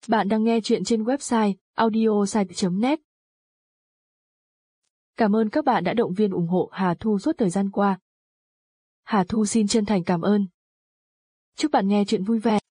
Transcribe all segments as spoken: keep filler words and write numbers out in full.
Bạn đang nghe chuyện trên website audiosite chấm net. Cảm ơn các bạn đã động viên ủng hộ Hà Thu suốt thời gian qua. Hà Thu xin chân thành cảm ơn. Chúc bạn nghe chuyện vui vẻ.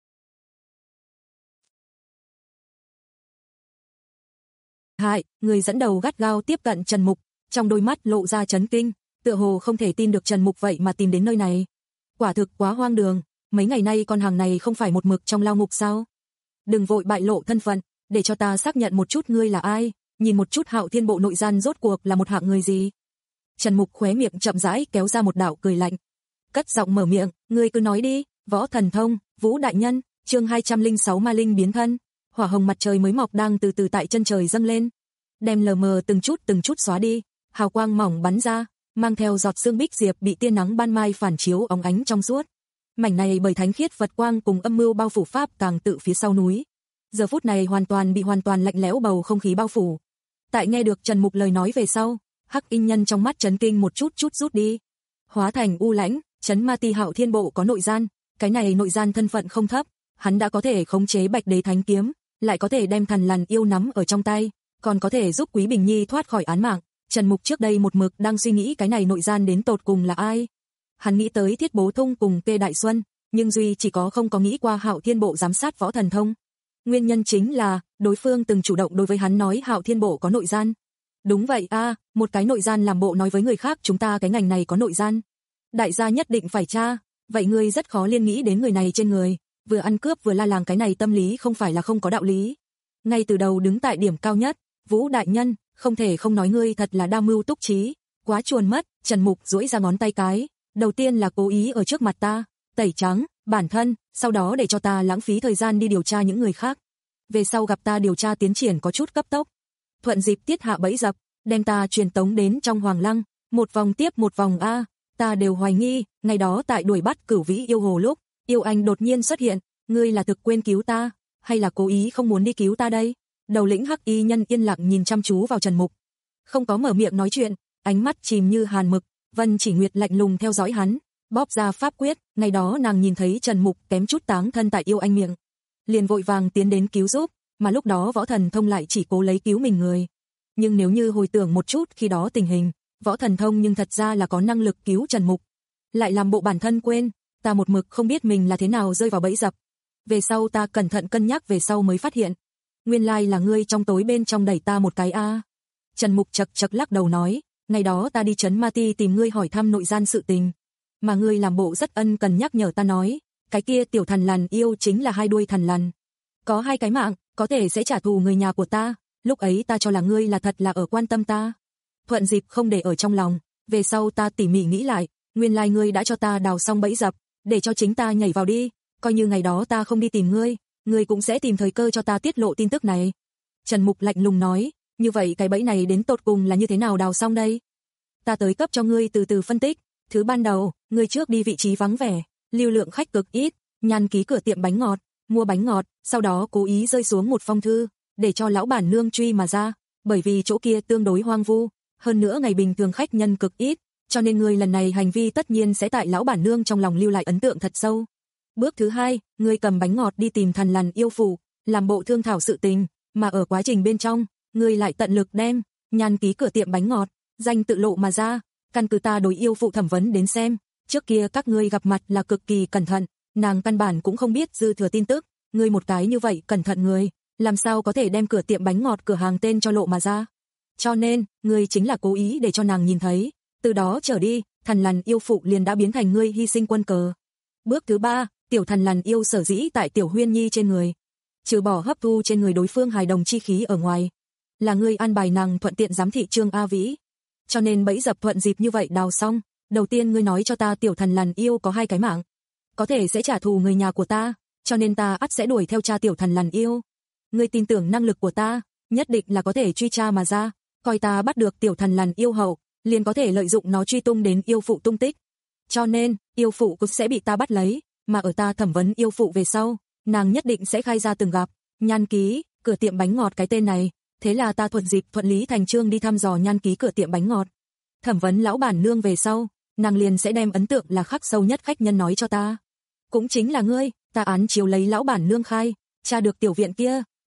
Hại, người dẫn đầu gắt gao tiếp cận Trần Mục, trong đôi mắt lộ ra chấn kinh, tựa hồ không thể tin được Trần Mục vậy mà tìm đến nơi này. Quả thực quá hoang đường, mấy ngày nay con hàng này không phải một mực trong lao ngục sao? Đừng vội bại lộ thân phận, để cho ta xác nhận một chút ngươi là ai, nhìn một chút Hạo Thiên Bộ nội gian rốt cuộc là một hạng người gì. Trần Mục khóe miệng chậm rãi kéo ra một đạo cười lạnh. Cất giọng mở miệng, ngươi cứ nói đi. Võ Thần Thông, Vũ Đại Nhân, chương hai trăm lẻ sáu Ma Linh biến thân. Hỏa hồng mặt trời mới mọc đang từ từ tại chân trời dâng lên, đem lờ mờ từng chút từng chút xóa đi, hào quang mỏng bắn ra, mang theo giọt sương bích diệp bị tia nắng ban mai phản chiếu óng ánh trong suốt. Mảnh này bởi thánh khiết Phật quang cùng âm mưu bao phủ pháp càng tự phía sau núi. Giờ phút này hoàn toàn bị hoàn toàn lạnh lẽo bầu không khí bao phủ. Tại nghe được Trần Mục lời nói về sau, Hắc Y Nhân trong mắt chấn kinh một chút chút rút đi, hóa thành u lãnh. Trấn Ma Ti Hạo Thiên Bộ có nội gian, cái này nội gian thân phận không thấp, hắn đã có thể khống chế Bạch Đế Thánh Kiếm, lại có thể đem Thần Lằn Yêu nắm ở trong tay, còn có thể giúp Quý Bình Nhi thoát khỏi án mạng. Trần Mục trước đây một mực đang suy nghĩ cái này nội gian đến tột cùng là ai. Hắn nghĩ tới Thiết Bố Thung cùng Kê Đại Xuân, nhưng duy chỉ có không có nghĩ qua Hạo Thiên Bộ giám sát Võ Thần Thông. Nguyên nhân chính là đối phương từng chủ động đối với hắn nói Hạo Thiên Bộ có nội gian. Đúng vậy a, à, một cái nội gian làm bộ nói với người khác chúng ta cái ngành này có nội gian. Đại gia nhất định phải tra, vậy ngươi rất khó liên nghĩ đến người này trên người, vừa ăn cướp vừa la làng, cái này tâm lý không phải là không có đạo lý. Ngay từ đầu đứng tại điểm cao nhất, Vũ Đại Nhân, không thể không nói ngươi thật là đa mưu túc trí, quá chuồn mất. Trần Mục duỗi ra ngón tay cái, đầu tiên là cố ý ở trước mặt ta tẩy trắng bản thân, sau đó để cho ta lãng phí thời gian đi điều tra những người khác. Về sau gặp ta điều tra tiến triển có chút cấp tốc, thuận dịp tiết hạ bẫy dập, đem ta truyền tống đến trong Hoàng Lăng, một vòng tiếp một vòng a, ta đều hoài nghi, ngày đó tại đuổi bắt Cửu Vĩ yêu hồ lúc, yêu anh đột nhiên xuất hiện, ngươi là thực quên cứu ta, hay là cố ý không muốn đi cứu ta đây? Đầu lĩnh Hắc Y Nhân yên lặng nhìn chăm chú vào Trần Mục, không có mở miệng nói chuyện, ánh mắt chìm như hàn mực. Vân Chỉ Nguyệt lạnh lùng theo dõi hắn, bóp ra pháp quyết, ngày đó nàng nhìn thấy Trần Mục kém chút táng thân tại yêu anh miệng, liền vội vàng tiến đến cứu giúp, mà lúc đó Võ Thần Thông lại chỉ cố lấy cứu mình người. Nhưng nếu như hồi tưởng một chút khi đó tình hình, Võ Thần Thông nhưng thật ra là có năng lực cứu Trần Mục, lại làm bộ bản thân quên, ta một mực không biết mình là thế nào rơi vào bẫy dập. Về sau ta cẩn thận cân nhắc về sau mới phát hiện, nguyên lai là ngươi trong tối bên trong đẩy ta một cái a. À. Trần Mục chật chật lắc đầu nói, ngày đó ta đi Trấn Ma Ti tìm ngươi hỏi thăm nội gian sự tình, mà ngươi làm bộ rất ân cần nhắc nhở ta nói, cái kia tiểu thần lằn yêu chính là hai đuôi thần lằn, có hai cái mạng, có thể sẽ trả thù người nhà của ta. Lúc ấy ta cho là ngươi là thật là ở quan tâm ta, thuận dịp không để ở trong lòng. Về sau ta tỉ mỉ nghĩ lại, nguyên lai ngươi đã cho ta đào xong bẫy dập, để cho chính ta nhảy vào đi, coi như ngày đó ta không đi tìm ngươi, ngươi cũng sẽ tìm thời cơ cho ta tiết lộ tin tức này. Trần Mục lạnh lùng nói, như vậy cái bẫy này đến tột cùng là như thế nào đào xong đây? Ta tới cấp cho ngươi từ từ phân tích. Thứ ban đầu, ngươi trước đi vị trí vắng vẻ, lưu lượng khách cực ít, nhăn ký cửa tiệm bánh ngọt, mua bánh ngọt, sau đó cố ý rơi xuống một phong thư, để cho lão bản nương truy mà ra, bởi vì chỗ kia tương đối hoang vu, hơn nữa ngày bình thường khách nhân cực ít, cho nên ngươi lần này hành vi tất nhiên sẽ tại lão bản nương trong lòng lưu lại ấn tượng thật sâu. Bước thứ hai, ngươi cầm bánh ngọt đi tìm thần lằn yêu phủ, làm bộ thương thảo sự tình, mà ở quá trình bên trong, ngươi lại tận lực đem nhăn ký cửa tiệm bánh ngọt danh tự lộ mà ra. Căn cứ ta đối yêu phụ thẩm vấn đến xem, trước kia các ngươi gặp mặt là cực kỳ cẩn thận, nàng căn bản cũng không biết dư thừa tin tức, ngươi một cái như vậy cẩn thận người, làm sao có thể đem cửa tiệm bánh ngọt cửa hàng tên cho lộ mà ra. Cho nên, ngươi chính là cố ý để cho nàng nhìn thấy, từ đó trở đi, thần lằn yêu phụ liền đã biến thành ngươi hy sinh quân cờ. Bước thứ ba, tiểu thần lằn yêu sở dĩ tại tiểu Huyên Nhi trên người, trừ bỏ hấp thu trên người đối phương hài đồng chi khí ở ngoài, là ngươi an bài nàng thuận tiện giám thị Trương A Vĩ. Cho nên bẫy dập thuận dịp như vậy đào xong, đầu tiên ngươi nói cho ta tiểu thần lằn yêu có hai cái mạng, có thể sẽ trả thù người nhà của ta, cho nên ta ắt sẽ đuổi theo cha tiểu thần lằn yêu. Ngươi tin tưởng năng lực của ta, nhất định là có thể truy tra mà ra, coi ta bắt được tiểu thần lằn yêu hậu, liền có thể lợi dụng nó truy tung đến yêu phụ tung tích. Cho nên, yêu phụ cũng sẽ bị ta bắt lấy, mà ở ta thẩm vấn yêu phụ về sau, nàng nhất định sẽ khai ra từng gặp nhăn ký cửa tiệm bánh ngọt cái tên này. Thế là ta thuận dịp thuận lý thành chương đi thăm dò nhăn ký cửa tiệm bánh ngọt. Thẩm vấn lão bản nương về sau, nàng liền sẽ đem ấn tượng là khắc sâu nhất khách nhân nói cho ta. Cũng chính là ngươi, ta án chiếu lấy lão bản nương khai, tra được tiểu viện kia,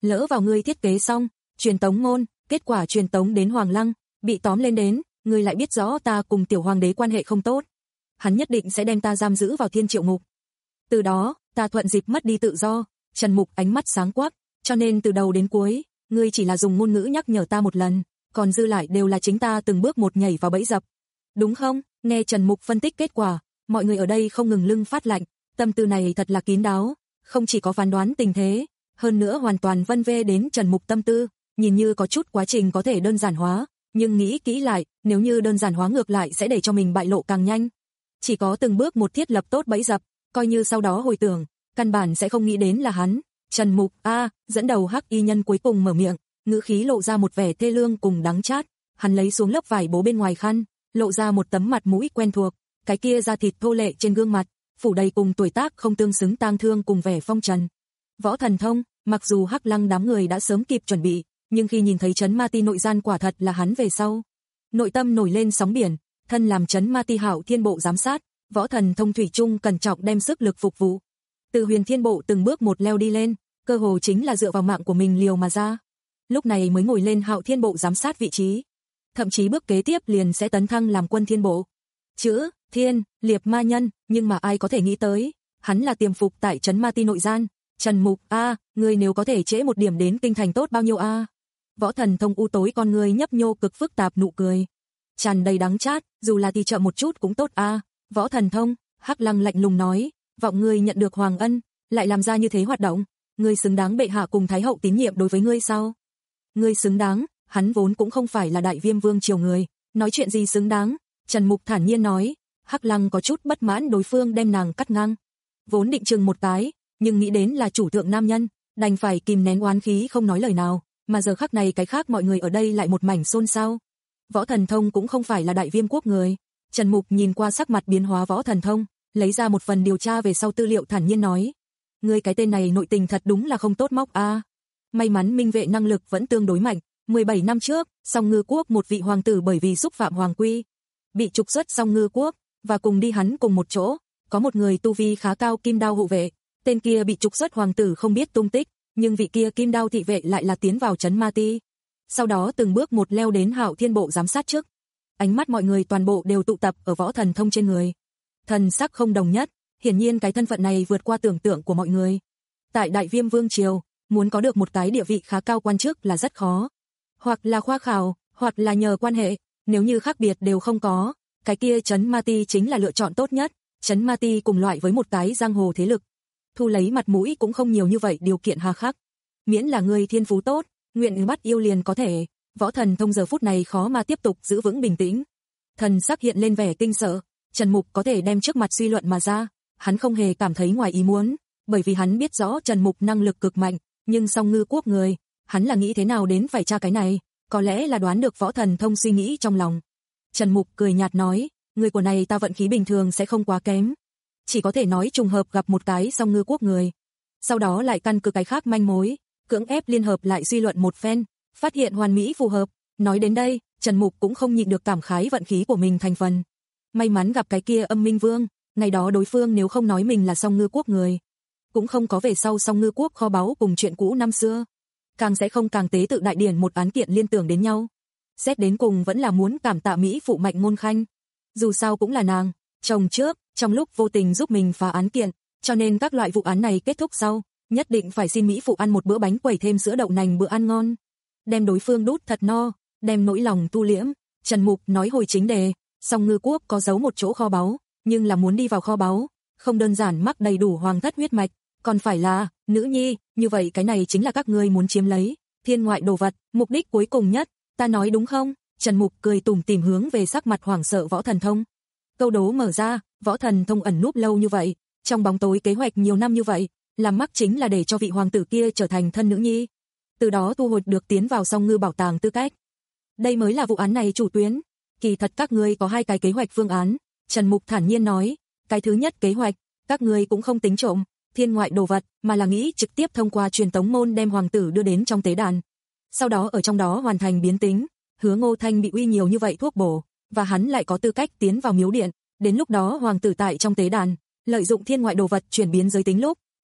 lỡ vào ngươi thiết kế xong, truyền tống môn, kết quả truyền tống đến Hoàng Lăng, bị tóm lên đến, ngươi lại biết rõ ta cùng tiểu hoàng đế quan hệ không tốt. Hắn nhất định sẽ đem ta giam giữ vào thiên triệu ngục. Từ đó, ta thuận dịp mất đi tự do. Trần Mục ánh mắt sáng quắc, cho nên từ đầu đến cuối, ngươi chỉ là dùng ngôn ngữ nhắc nhở ta một lần, còn dư lại đều là chính ta từng bước một nhảy vào bẫy dập. Đúng không? Nghe Trần Mục phân tích kết quả, mọi người ở đây không ngừng lưng phát lạnh, tâm tư này thật là kín đáo, không chỉ có phán đoán tình thế, hơn nữa hoàn toàn vân vê đến Trần Mục tâm tư, nhìn như có chút quá trình có thể đơn giản hóa, nhưng nghĩ kỹ lại, nếu như đơn giản hóa ngược lại sẽ để cho mình bại lộ càng nhanh. Chỉ có từng bước một thiết lập tốt bẫy dập, coi như sau đó hồi tưởng, căn bản sẽ không nghĩ đến là hắn. Trần Mục a, dẫn đầu hắc y nhân cuối cùng mở miệng, ngữ khí lộ ra một vẻ thê lương cùng đắng chát, hắn lấy xuống lớp vải bố bên ngoài khăn, lộ ra một tấm mặt mũi quen thuộc, cái kia da thịt thô lệ trên gương mặt, phủ đầy cùng tuổi tác không tương xứng tang thương cùng vẻ phong trần. Võ Thần Thông, mặc dù Hắc Lăng đám người đã sớm kịp chuẩn bị, nhưng khi nhìn thấy trấn ma ti nội gian quả thật là hắn về sau, nội tâm nổi lên sóng biển, thân làm trấn ma ti hảo thiên bộ giám sát, Võ Thần Thông thủy chung cẩn trọng đem sức lực phục vụ. Từ huyền thiên bộ từng bước một leo đi lên, cơ hồ chính là dựa vào mạng của mình liều mà ra. Lúc này mới ngồi lên hạo thiên bộ giám sát vị trí. Thậm chí bước kế tiếp liền sẽ tấn thăng làm quân thiên bộ. Chữ, thiên, liệp ma nhân, nhưng mà ai có thể nghĩ tới, hắn là tiềm phục tại trấn ma ti nội gian. Trần Mục, a, à, ngươi nếu có thể trễ một điểm đến kinh thành tốt bao nhiêu a? À? Võ Thần Thông u tối con người nhấp nhô cực phức tạp nụ cười, tràn đầy đắng chát, dù là thì chậm một chút cũng tốt a. À? Võ Thần Thông, Hắc Lăng lạnh lùng nói, vọng ngươi nhận được hoàng ân, lại làm ra như thế hoạt động, ngươi xứng đáng bệ hạ cùng thái hậu tín nhiệm đối với ngươi sao? Ngươi xứng đáng, hắn vốn cũng không phải là đại viêm vương triều người, nói chuyện gì xứng đáng? Trần Mục thản nhiên nói. Hắc Lăng có chút bất mãn đối phương đem nàng cắt ngang, vốn định chừng một cái, nhưng nghĩ đến là chủ thượng nam nhân, đành phải kìm nén oán khí không nói lời nào, mà giờ khắc này cái khác mọi người ở đây lại một mảnh xôn xao. Võ Thần Thông cũng không phải là đại viêm quốc người. Trần Mục nhìn qua sắc mặt biến hóa Võ Thần Thông, lấy ra một phần điều tra về sau tư liệu thản nhiên nói, ngươi cái tên này nội tình thật đúng là không tốt móc a. À. May mắn minh vệ năng lực vẫn tương đối mạnh, mười bảy năm trước, Song Ngư quốc một vị hoàng tử bởi vì xúc phạm hoàng quy, bị trục xuất Song Ngư quốc, và cùng đi hắn cùng một chỗ, có một người tu vi khá cao kim đao hộ vệ, tên kia bị trục xuất hoàng tử không biết tung tích, nhưng vị kia kim đao thị vệ lại là tiến vào trấn ma ti. Sau đó từng bước một leo đến hạo thiên bộ giám sát trước. Ánh mắt mọi người toàn bộ đều tụ tập ở Võ Thần Thông trên người. Thần sắc không đồng nhất, hiển nhiên cái thân phận này vượt qua tưởng tượng của mọi người. Tại Đại Viêm Vương triều, muốn có được một cái địa vị khá cao quan chức là rất khó. Hoặc là khoa khảo, hoặc là nhờ quan hệ, nếu như khác biệt đều không có, cái kia trấn ma ti chính là lựa chọn tốt nhất. Trấn ma ti cùng loại với một cái giang hồ thế lực, thu lấy mặt mũi cũng không nhiều như vậy điều kiện hà khắc. Miễn là người thiên phú tốt, nguyện bắt yêu liền có thể. Võ Thần Thông giờ phút này khó mà tiếp tục giữ vững bình tĩnh. Thần sắc hiện lên vẻ kinh sợ, Trần Mục có thể đem trước mặt suy luận mà ra, hắn không hề cảm thấy ngoài ý muốn, bởi vì hắn biết rõ Trần Mục năng lực cực mạnh, nhưng Song Ngư quốc người, hắn là nghĩ thế nào đến phải tra cái này, có lẽ là đoán được Võ Thần Thông suy nghĩ trong lòng. Trần Mục cười nhạt nói, người của này ta vận khí bình thường sẽ không quá kém, chỉ có thể nói trùng hợp gặp một cái Song Ngư quốc người, sau đó lại căn cứ cái khác manh mối, cưỡng ép liên hợp lại suy luận một phen, phát hiện hoàn mỹ phù hợp. Nói đến đây, Trần Mục cũng không nhịn được cảm khái vận khí của mình thành phần. May mắn gặp cái kia Âm Minh Vương, ngày đó đối phương nếu không nói mình là Song Ngư quốc người, cũng không có về sau Song Ngư quốc kho báu cùng chuyện cũ năm xưa, càng sẽ không càng tế tự đại điển một án kiện liên tưởng đến nhau. Xét đến cùng vẫn là muốn cảm tạ Mỹ phụ Mạnh Ngôn Khanh, dù sao cũng là nàng, chồng trước, trong lúc vô tình giúp mình phá án kiện, cho nên các loại vụ án này kết thúc sau, nhất định phải xin Mỹ phụ ăn một bữa bánh quẩy thêm sữa đậu nành bữa ăn ngon, đem đối phương đút thật no, đem nỗi lòng tu liễm. Trần Mục nói hồi chính đề, Song Ngư quốc có giấu một chỗ kho báu, nhưng là muốn đi vào kho báu, không đơn giản mắc đầy đủ hoàng thất huyết mạch, còn phải là nữ nhi, như vậy cái này chính là các ngươi muốn chiếm lấy thiên ngoại đồ vật, mục đích cuối cùng nhất, ta nói đúng không? Trần Mục cười tủm tỉm hướng về sắc mặt hoảng sợ Võ Thần Thông. Câu đố mở ra, Võ Thần Thông ẩn núp lâu như vậy, trong bóng tối kế hoạch nhiều năm như vậy, làm mắc chính là để cho vị hoàng tử kia trở thành thân nữ nhi, từ đó thu hồi được tiến vào Song Ngư bảo tàng tư cách. Đây mới là vụ án này chủ tuyến. Kỳ thật các ngươi có hai cái kế hoạch phương án, Trần Mục thản nhiên nói, cái thứ nhất kế hoạch, các ngươi cũng không tính trộm thiên ngoại đồ vật, mà là nghĩ trực tiếp thông qua truyền tống môn đem hoàng tử đưa đến trong tế đàn. Sau đó ở trong đó hoàn thành biến tính, Hứa Ngô Thanh bị uy nhiều như vậy thuốc bổ, và hắn lại có tư cách tiến vào miếu điện, đến lúc đó hoàng tử tại trong tế đàn, lợi dụng thiên ngoại đồ vật chuyển biến giới tính lúc,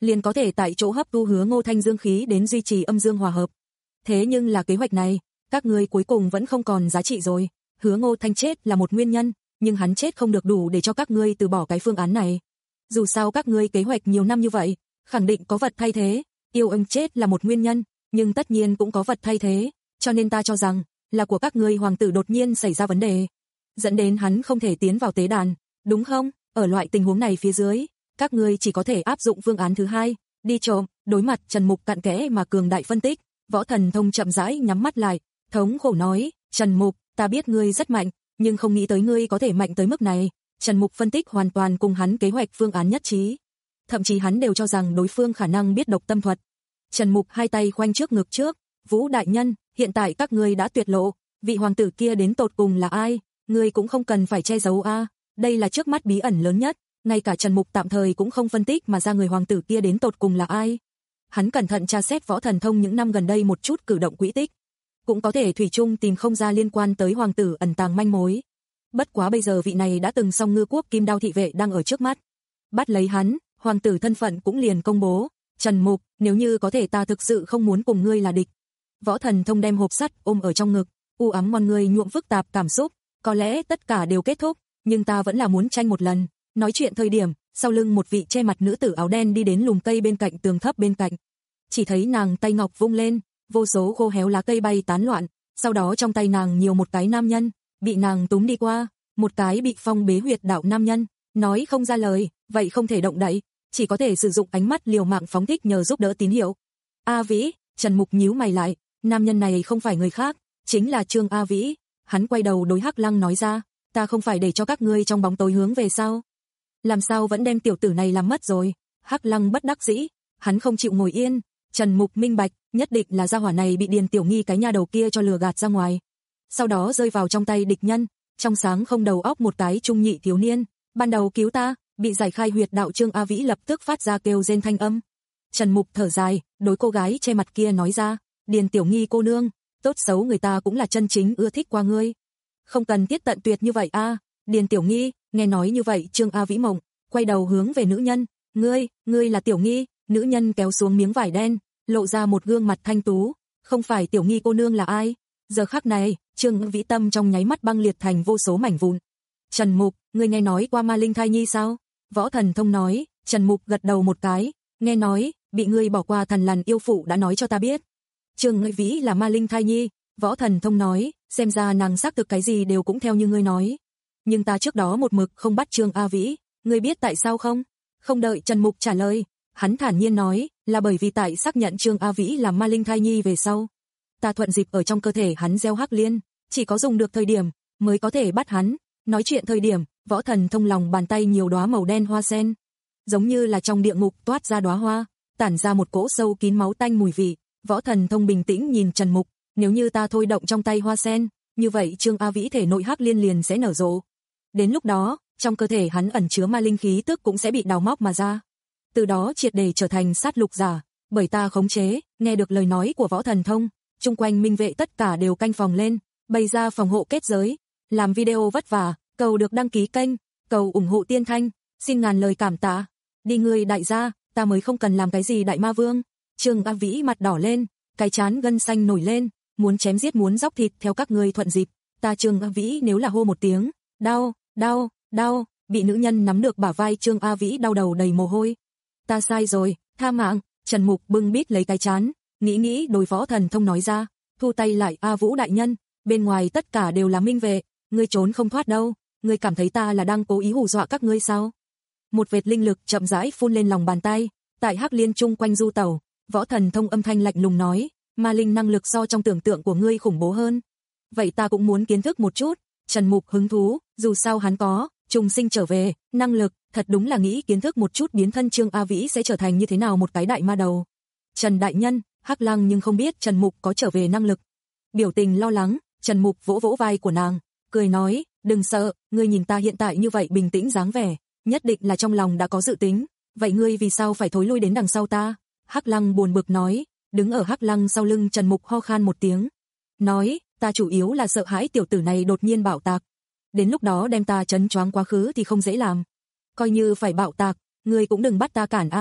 liền có thể tại chỗ hấp thu Hứa Ngô Thanh dương khí đến duy trì âm dương hòa hợp. Thế nhưng là kế hoạch này, các ngươi cuối cùng vẫn không còn giá trị rồi. Hứa Ngô Thanh chết là một nguyên nhân, nhưng hắn chết không được đủ để cho các ngươi từ bỏ cái phương án này. Dù sao các ngươi kế hoạch nhiều năm như vậy, khẳng định có vật thay thế. Yêu Ân chết là một nguyên nhân, nhưng tất nhiên cũng có vật thay thế, cho nên ta cho rằng là của các ngươi hoàng tử đột nhiên xảy ra vấn đề, dẫn đến hắn không thể tiến vào tế đàn, đúng không? Ở loại tình huống này phía dưới, các ngươi chỉ có thể áp dụng phương án thứ hai, đi trộm. Đối mặt Trần Mục cặn kẽ mà cường đại phân tích, Võ Thần Thông chậm rãi nhắm mắt lại, thống khổ nói, Trần Mục, ta biết ngươi rất mạnh, nhưng không nghĩ tới ngươi có thể mạnh tới mức này. Trần Mục phân tích hoàn toàn cùng hắn kế hoạch phương án nhất trí, thậm chí hắn đều cho rằng đối phương khả năng biết độc tâm thuật. Trần Mục hai tay khoanh trước ngực trước, Vũ đại nhân, hiện tại các ngươi đã tuyệt lộ, vị hoàng tử kia đến tột cùng là ai, ngươi cũng không cần phải che giấu a, đây là trước mắt bí ẩn lớn nhất, ngay cả Trần Mục tạm thời cũng không phân tích mà ra người hoàng tử kia đến tột cùng là ai. Hắn cẩn thận tra xét Võ Thần Thông những năm gần đây một chút cử động quỹ tích, cũng có thể thủy chung tìm không ra liên quan tới hoàng tử ẩn tàng manh mối. Bất quá bây giờ vị này đã từng song ngư quốc Kim Đao thị vệ đang ở trước mắt, bắt lấy hắn, hoàng tử thân phận cũng liền công bố. Trần Mục, nếu như có thể ta thực sự không muốn cùng ngươi là địch. Võ Thần Thông đem hộp sắt ôm ở trong ngực, u ám con người nhuộm phức tạp cảm xúc, có lẽ tất cả đều kết thúc, nhưng ta vẫn là muốn tranh một lần. Nói chuyện thời điểm, sau lưng một vị che mặt nữ tử áo đen đi đến lùm cây bên cạnh tường thấp bên cạnh. Chỉ thấy nàng tay ngọc vung lên, vô số khô héo lá cây bay tán loạn, sau đó trong tay nàng nhiều một cái nam nhân, bị nàng túm đi qua, một cái bị phong bế huyệt đạo nam nhân, nói không ra lời, vậy không thể động đậy, chỉ có thể sử dụng ánh mắt liều mạng phóng thích nhờ giúp đỡ tín hiệu. A Vĩ, Trần Mục nhíu mày lại, nam nhân này không phải người khác, chính là Trương A Vĩ. Hắn quay đầu đối Hắc Lăng nói ra, ta không phải để cho các ngươi trong bóng tối hướng về sao? Làm sao vẫn đem tiểu tử này làm mất rồi? Hắc Lăng bất đắc dĩ, hắn không chịu ngồi yên. Trần Mục minh bạch, nhất định là gia hỏa này bị Điền Tiểu Nghi cái nha đầu kia cho lừa gạt ra ngoài, sau đó rơi vào trong tay địch nhân. Trong sáng không đầu óc một cái trung nhị thiếu niên, ban đầu cứu ta, bị giải khai huyệt đạo Trương A Vĩ lập tức phát ra kêu rên thanh âm. Trần Mục thở dài, đối cô gái che mặt kia nói ra, Điền Tiểu Nghi cô nương, tốt xấu người ta cũng là chân chính ưa thích qua ngươi, không cần thiết tận tuyệt như vậy a. À. Điền Tiểu Nghi, nghe nói như vậy Trương A Vĩ mộng, quay đầu hướng về nữ nhân, ngươi, ngươi là Tiểu Nghi. Nữ nhân kéo xuống miếng vải đen, lộ ra một gương mặt thanh tú, không phải Tiểu Nghi cô nương là ai? Giờ khắc này, Trương Vĩ tâm trong nháy mắt băng liệt thành vô số mảnh vụn. Trần Mục, ngươi nghe nói qua Ma Linh Thai Nhi sao? Võ Thần Thông nói. Trần Mục gật đầu một cái, nghe nói, bị ngươi bỏ qua thần lằn yêu phụ đã nói cho ta biết. Trương Vĩ là Ma Linh Thai Nhi. Võ Thần Thông nói, xem ra nàng xác thực cái gì đều cũng theo như ngươi nói. Nhưng ta trước đó một mực không bắt Trương A Vĩ, ngươi biết tại sao không? Không đợi Trần Mục trả lời, hắn thản nhiên nói, là bởi vì tại xác nhận Trương A Vĩ là Ma Linh Thai Nhi về sau, ta thuận dịp ở trong cơ thể hắn gieo hắc liên, chỉ có dùng được thời điểm mới có thể bắt hắn. Nói chuyện thời điểm, Võ Thần Thông lòng bàn tay nhiều đóa màu đen hoa sen, giống như là trong địa ngục toát ra đóa hoa, tản ra một cỗ sâu kín máu tanh mùi vị. Võ Thần Thông bình tĩnh nhìn Trần Mục, nếu như ta thôi động trong tay hoa sen, như vậy Trương A Vĩ thể nội hắc liên liền sẽ nở rộ. Đến lúc đó, trong cơ thể hắn ẩn chứa ma linh khí tức cũng sẽ bị đào móc mà ra, từ đó triệt để trở thành sát lục giả, bởi ta khống chế. Nghe được lời nói của Võ Thần Thông, chung quanh minh vệ tất cả đều canh phòng lên, bày ra phòng hộ kết giới. Làm video vất vả, cầu được đăng ký kênh, cầu ủng hộ Tiên Thanh, xin ngàn lời cảm tạ. Đi người đại gia, ta mới không cần làm cái gì đại ma vương. Trương A Vĩ mặt đỏ lên, cái trán gân xanh nổi lên, muốn chém giết muốn dóc thịt theo các ngươi thuận dịp. Ta Trương A Vĩ nếu là hô một tiếng, đau, đau, đau, bị nữ nhân nắm được bả vai Trương A Vĩ đau đầu đầy mồ hôi. Ta sai rồi, tha mạng. Trần Mục bưng bít lấy cái trán, nghĩ nghĩ đối Võ Thần Thông nói ra, thu tay lại. A Vũ đại nhân, bên ngoài tất cả đều là minh vệ, ngươi trốn không thoát đâu. Ngươi cảm thấy ta là đang cố ý hù dọa các ngươi sao? Một vệt linh lực chậm rãi phun lên lòng bàn tay, tại hắc liên chung quanh du tẩu. Võ Thần Thông âm thanh lạnh lùng nói, ma linh năng lực so trong tưởng tượng của ngươi khủng bố hơn, vậy ta cũng muốn kiến thức một chút. Trần Mục hứng thú, dù sao hắn có trùng sinh trở về năng lực, thật đúng là nghĩ kiến thức một chút biến thân Trương A Vĩ sẽ trở thành như thế nào một cái đại ma đầu. Trần đại nhân, Hắc Lăng nhưng không biết Trần Mục có trở về năng lực. Biểu tình lo lắng, Trần Mục vỗ vỗ vai của nàng, cười nói, đừng sợ, ngươi nhìn ta hiện tại như vậy bình tĩnh dáng vẻ, nhất định là trong lòng đã có dự tính, vậy ngươi vì sao phải thối lui đến đằng sau ta? Hắc Lăng buồn bực nói. Đứng ở Hắc Lăng sau lưng Trần Mục ho khan một tiếng, nói, ta chủ yếu là sợ hãi tiểu tử này đột nhiên bạo tạc, đến lúc đó đem ta chấn choáng quá khứ thì không dễ làm. Coi như phải bạo tạc, ngươi cũng đừng bắt ta cản a.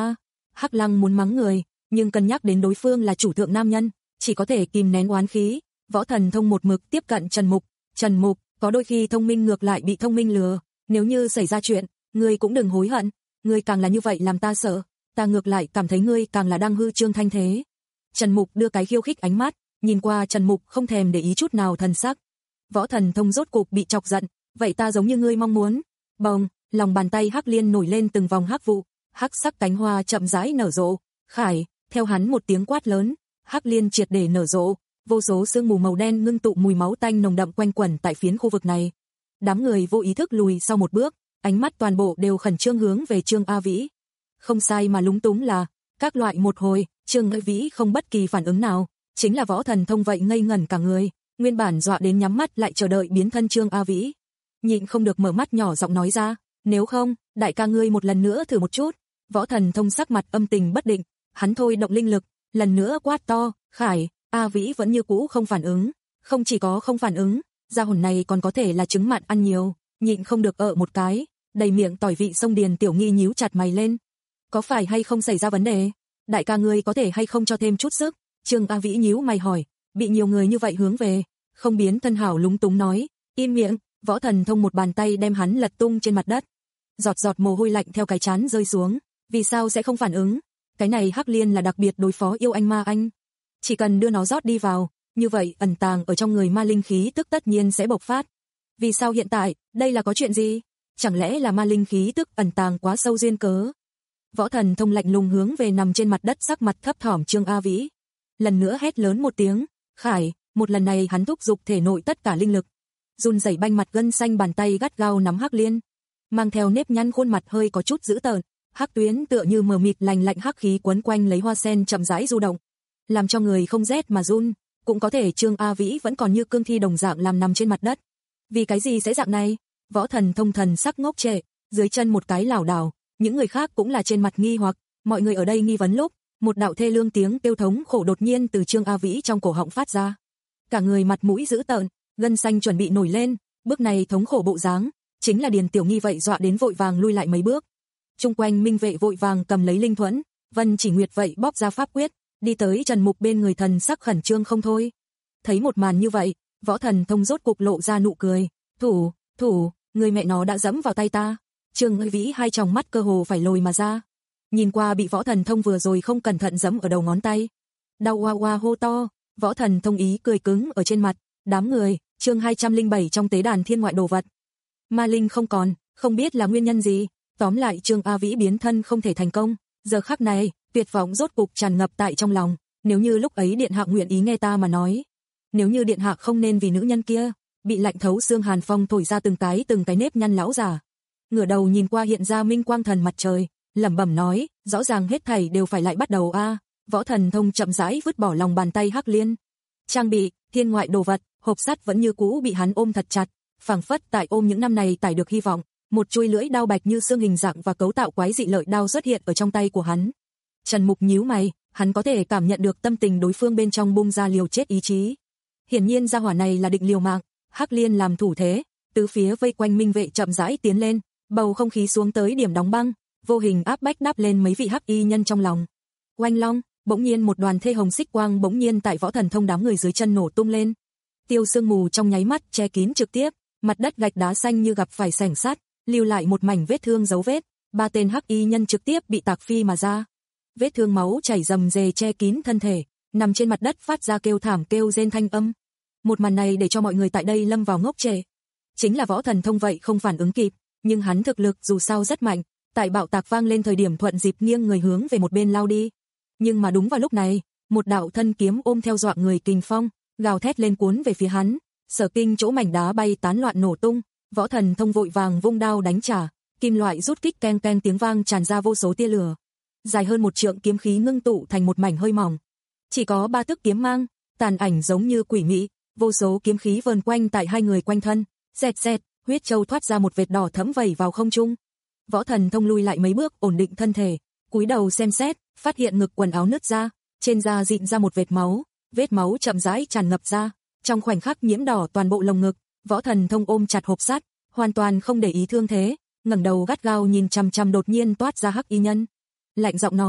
Hắc Lăng muốn mắng người, nhưng cân nhắc đến đối phương là chủ thượng nam nhân, chỉ có thể kìm nén oán khí. Võ Thần Thông một mực tiếp cận Trần Mục. Trần Mục, có đôi khi thông minh ngược lại bị thông minh lừa, nếu như xảy ra chuyện, ngươi cũng đừng hối hận, ngươi càng là như vậy làm ta sợ, ta ngược lại cảm thấy ngươi càng là đang hư trương thanh thế. Trần Mục đưa cái khiêu khích ánh mắt, nhìn qua Trần Mục không thèm để ý chút nào thần sắc. Võ Thần Thông rốt cục bị chọc giận, vậy ta giống như ngươi mong muốn. Bồng, lòng bàn tay hắc liên nổi lên từng vòng hắc vụ, hắc sắc cánh hoa chậm rãi nở rộ. Khải, theo hắn một tiếng quát lớn, hắc liên triệt để nở rộ, vô số sương mù màu đen ngưng tụ mùi máu tanh nồng đậm quanh quẩn tại phiến khu vực này. Đám người vô ý thức lùi sau một bước, ánh mắt toàn bộ đều khẩn trương hướng về Trương A Vĩ. Không sai mà lúng túng là, các loại một hồi, Trương A Vĩ không bất kỳ phản ứng nào, chính là Võ Thần Thông vậy ngây ngẩn cả người, nguyên bản dọa đến nhắm mắt lại chờ đợi biến thân Trương A Vĩ. Nhịn không được mở mắt nhỏ giọng nói ra, nếu không, đại ca ngươi một lần nữa thử một chút. Võ Thần Thông sắc mặt âm tình bất định, hắn thôi động linh lực, lần nữa quát to, Khải. A Vĩ vẫn như cũ không phản ứng, không chỉ có không phản ứng, gia hồn này còn có thể là trứng mặn ăn nhiều, nhịn không được ở một cái, đầy miệng tỏi vị sông Điền Tiểu Nghi nhíu chặt mày lên. Có phải hay không xảy ra vấn đề? Đại ca ngươi có thể hay không cho thêm chút sức? Trương A Vĩ nhíu mày hỏi, bị nhiều người như vậy hướng về, không biến thân hảo lúng túng nói, im miệng. Võ Thần Thông một bàn tay đem hắn lật tung trên mặt đất. Giọt giọt mồ hôi lạnh theo cái trán rơi xuống, vì sao sẽ không phản ứng? Cái này hắc liên là đặc biệt đối phó yêu anh ma anh. Chỉ cần đưa nó rót đi vào, như vậy ẩn tàng ở trong người ma linh khí tức tất nhiên sẽ bộc phát. Vì sao hiện tại, đây là có chuyện gì? Chẳng lẽ là ma linh khí tức ẩn tàng quá sâu duyên cớ? Võ Thần Thông lạnh lùng hướng về nằm trên mặt đất sắc mặt thấp thỏm Trương A Vĩ. Lần nữa hét lớn một tiếng, Khải, một lần này hắn thúc giục thể nội tất cả linh lực. Run rẩy banh mặt gân xanh bàn tay gắt gao nắm hắc liên. Mang theo nếp nhăn khuôn mặt hơi có chút dữ tợn, hắc tuyến tựa như mờ mịt lành lạnh hắc khí quấn quanh lấy hoa sen chậm rãi du động, làm cho người không rét mà run, cũng có thể Trương A Vĩ vẫn còn như cương thi đồng dạng làm nằm trên mặt đất. Vì cái gì sẽ dạng này? Võ Thần Thông thần sắc ngốc trệ, dưới chân một cái lảo đảo, những người khác cũng là trên mặt nghi hoặc, mọi người ở đây nghi vấn lúc, một đạo thê lương tiếng kêu thống khổ đột nhiên từ Trương A Vĩ trong cổ họng phát ra. Cả người mặt mũi dữ tợn, gân xanh chuẩn bị nổi lên, bước này thống khổ bộ dáng, chính là Điền Tiểu Nghi vậy dọa đến vội vàng lui lại mấy bước. Trung quanh minh vệ vội vàng cầm lấy linh thuẫn, Vân Chỉ Nguyệt vậy bóp ra pháp quyết, đi tới Trần Mục bên người thần sắc khẩn trương không thôi. Thấy một màn như vậy, Võ Thần Thông rốt cục lộ ra nụ cười, thủ, thủ, người mẹ nó đã dẫm vào tay ta. Trương A Vĩ hai tròng mắt cơ hồ phải lồi mà ra. Nhìn qua bị Võ Thần Thông vừa rồi không cẩn thận dẫm ở đầu ngón tay. Đau oa oa hô to, Võ Thần Thông ý cười cứng ở trên mặt, đám người, chương hai trăm lẻ bảy trong tế đàn thiên ngoại đồ vật. Ma linh không còn, không biết là nguyên nhân gì, tóm lại Trương A Vĩ biến thân không thể thành công, giờ khắc này, tuyệt vọng rốt cục tràn ngập tại trong lòng, nếu như lúc ấy điện hạ nguyện ý nghe ta mà nói, nếu như điện hạ không nên vì nữ nhân kia, bị lạnh thấu xương hàn phong thổi ra từng cái từng cái nếp nhăn lão già. Ngửa đầu nhìn qua hiện ra minh quang thần mặt trời, lẩm bẩm nói, rõ ràng hết thảy đều phải lại bắt đầu a. À. Võ Thần Thông chậm rãi vứt bỏ lòng bàn tay hắc liên. Trang bị, thiên ngoại đồ vật, hộp sắt vẫn như cũ bị hắn ôm thật chặt, phảng phất tại ôm những năm này tải được hy vọng, một chuôi lưỡi đao bạch như xương hình dạng và cấu tạo quái dị lợi đao xuất hiện ở trong tay của hắn. Trần Mục nhíu mày, hắn có thể cảm nhận được tâm tình đối phương bên trong bung ra liều chết ý chí. Hiển nhiên gia hỏa này là định liều mạng, hắc liên làm thủ thế, tứ phía vây quanh minh vệ chậm rãi tiến lên, bầu không khí xuống tới điểm đóng băng, vô hình áp bách đáp lên mấy vị hắc y nhân trong lòng. Oanh long, bỗng nhiên một đoàn thê hồng xích quang bỗng nhiên tại Võ Thần Thông đám người dưới chân nổ tung lên. Tiêu sương mù trong nháy mắt che kín trực tiếp, mặt đất gạch đá xanh như gặp phải sảnh sắt, lưu lại một mảnh vết thương dấu vết, ba tên hắc y nhân trực tiếp bị tạc phi mà ra. Vết thương máu chảy rầm rề che kín thân thể, nằm trên mặt đất phát ra kêu thảm kêu rên thanh âm. Một màn này để cho mọi người tại đây lâm vào ngốc trệ. Chính là Võ Thần Thông vậy không phản ứng kịp, nhưng hắn thực lực dù sao rất mạnh, tại bạo tạc vang lên thời điểm thuận dịp nghiêng người hướng về một bên lao đi. Nhưng mà đúng vào lúc này, một đạo thân kiếm ôm theo dọa người kình phong, gào thét lên cuốn về phía hắn, sở kinh chỗ mảnh đá bay tán loạn nổ tung, Võ Thần Thông vội vàng vung đao đánh trả, kim loại rút kích keng keng tiếng vang tràn ra vô số tia lửa. Dài hơn một trượng kiếm khí ngưng tụ thành một mảnh hơi mỏng. Chỉ có ba tấc kiếm mang, tàn ảnh giống như quỷ mị, vô số kiếm khí vờn quanh tại hai người quanh thân, xẹt xẹt, huyết châu thoát ra một vệt đỏ thẫm vẩy vào không trung. Võ Thần Thông lui lại mấy bước, ổn định thân thể, cúi đầu xem xét, phát hiện ngực quần áo nứt ra, trên da rịn ra một vệt máu, vết máu chậm rãi tràn ngập ra, trong khoảnh khắc nhiễm đỏ toàn bộ lồng ngực. Võ Thần Thông ôm chặt hộp sắt, hoàn toàn không để ý thương thế, ngẩng đầu gắt gao nhìn chằm chằm đột nhiên toát ra hắc y nhân. Lạnh giọng nói,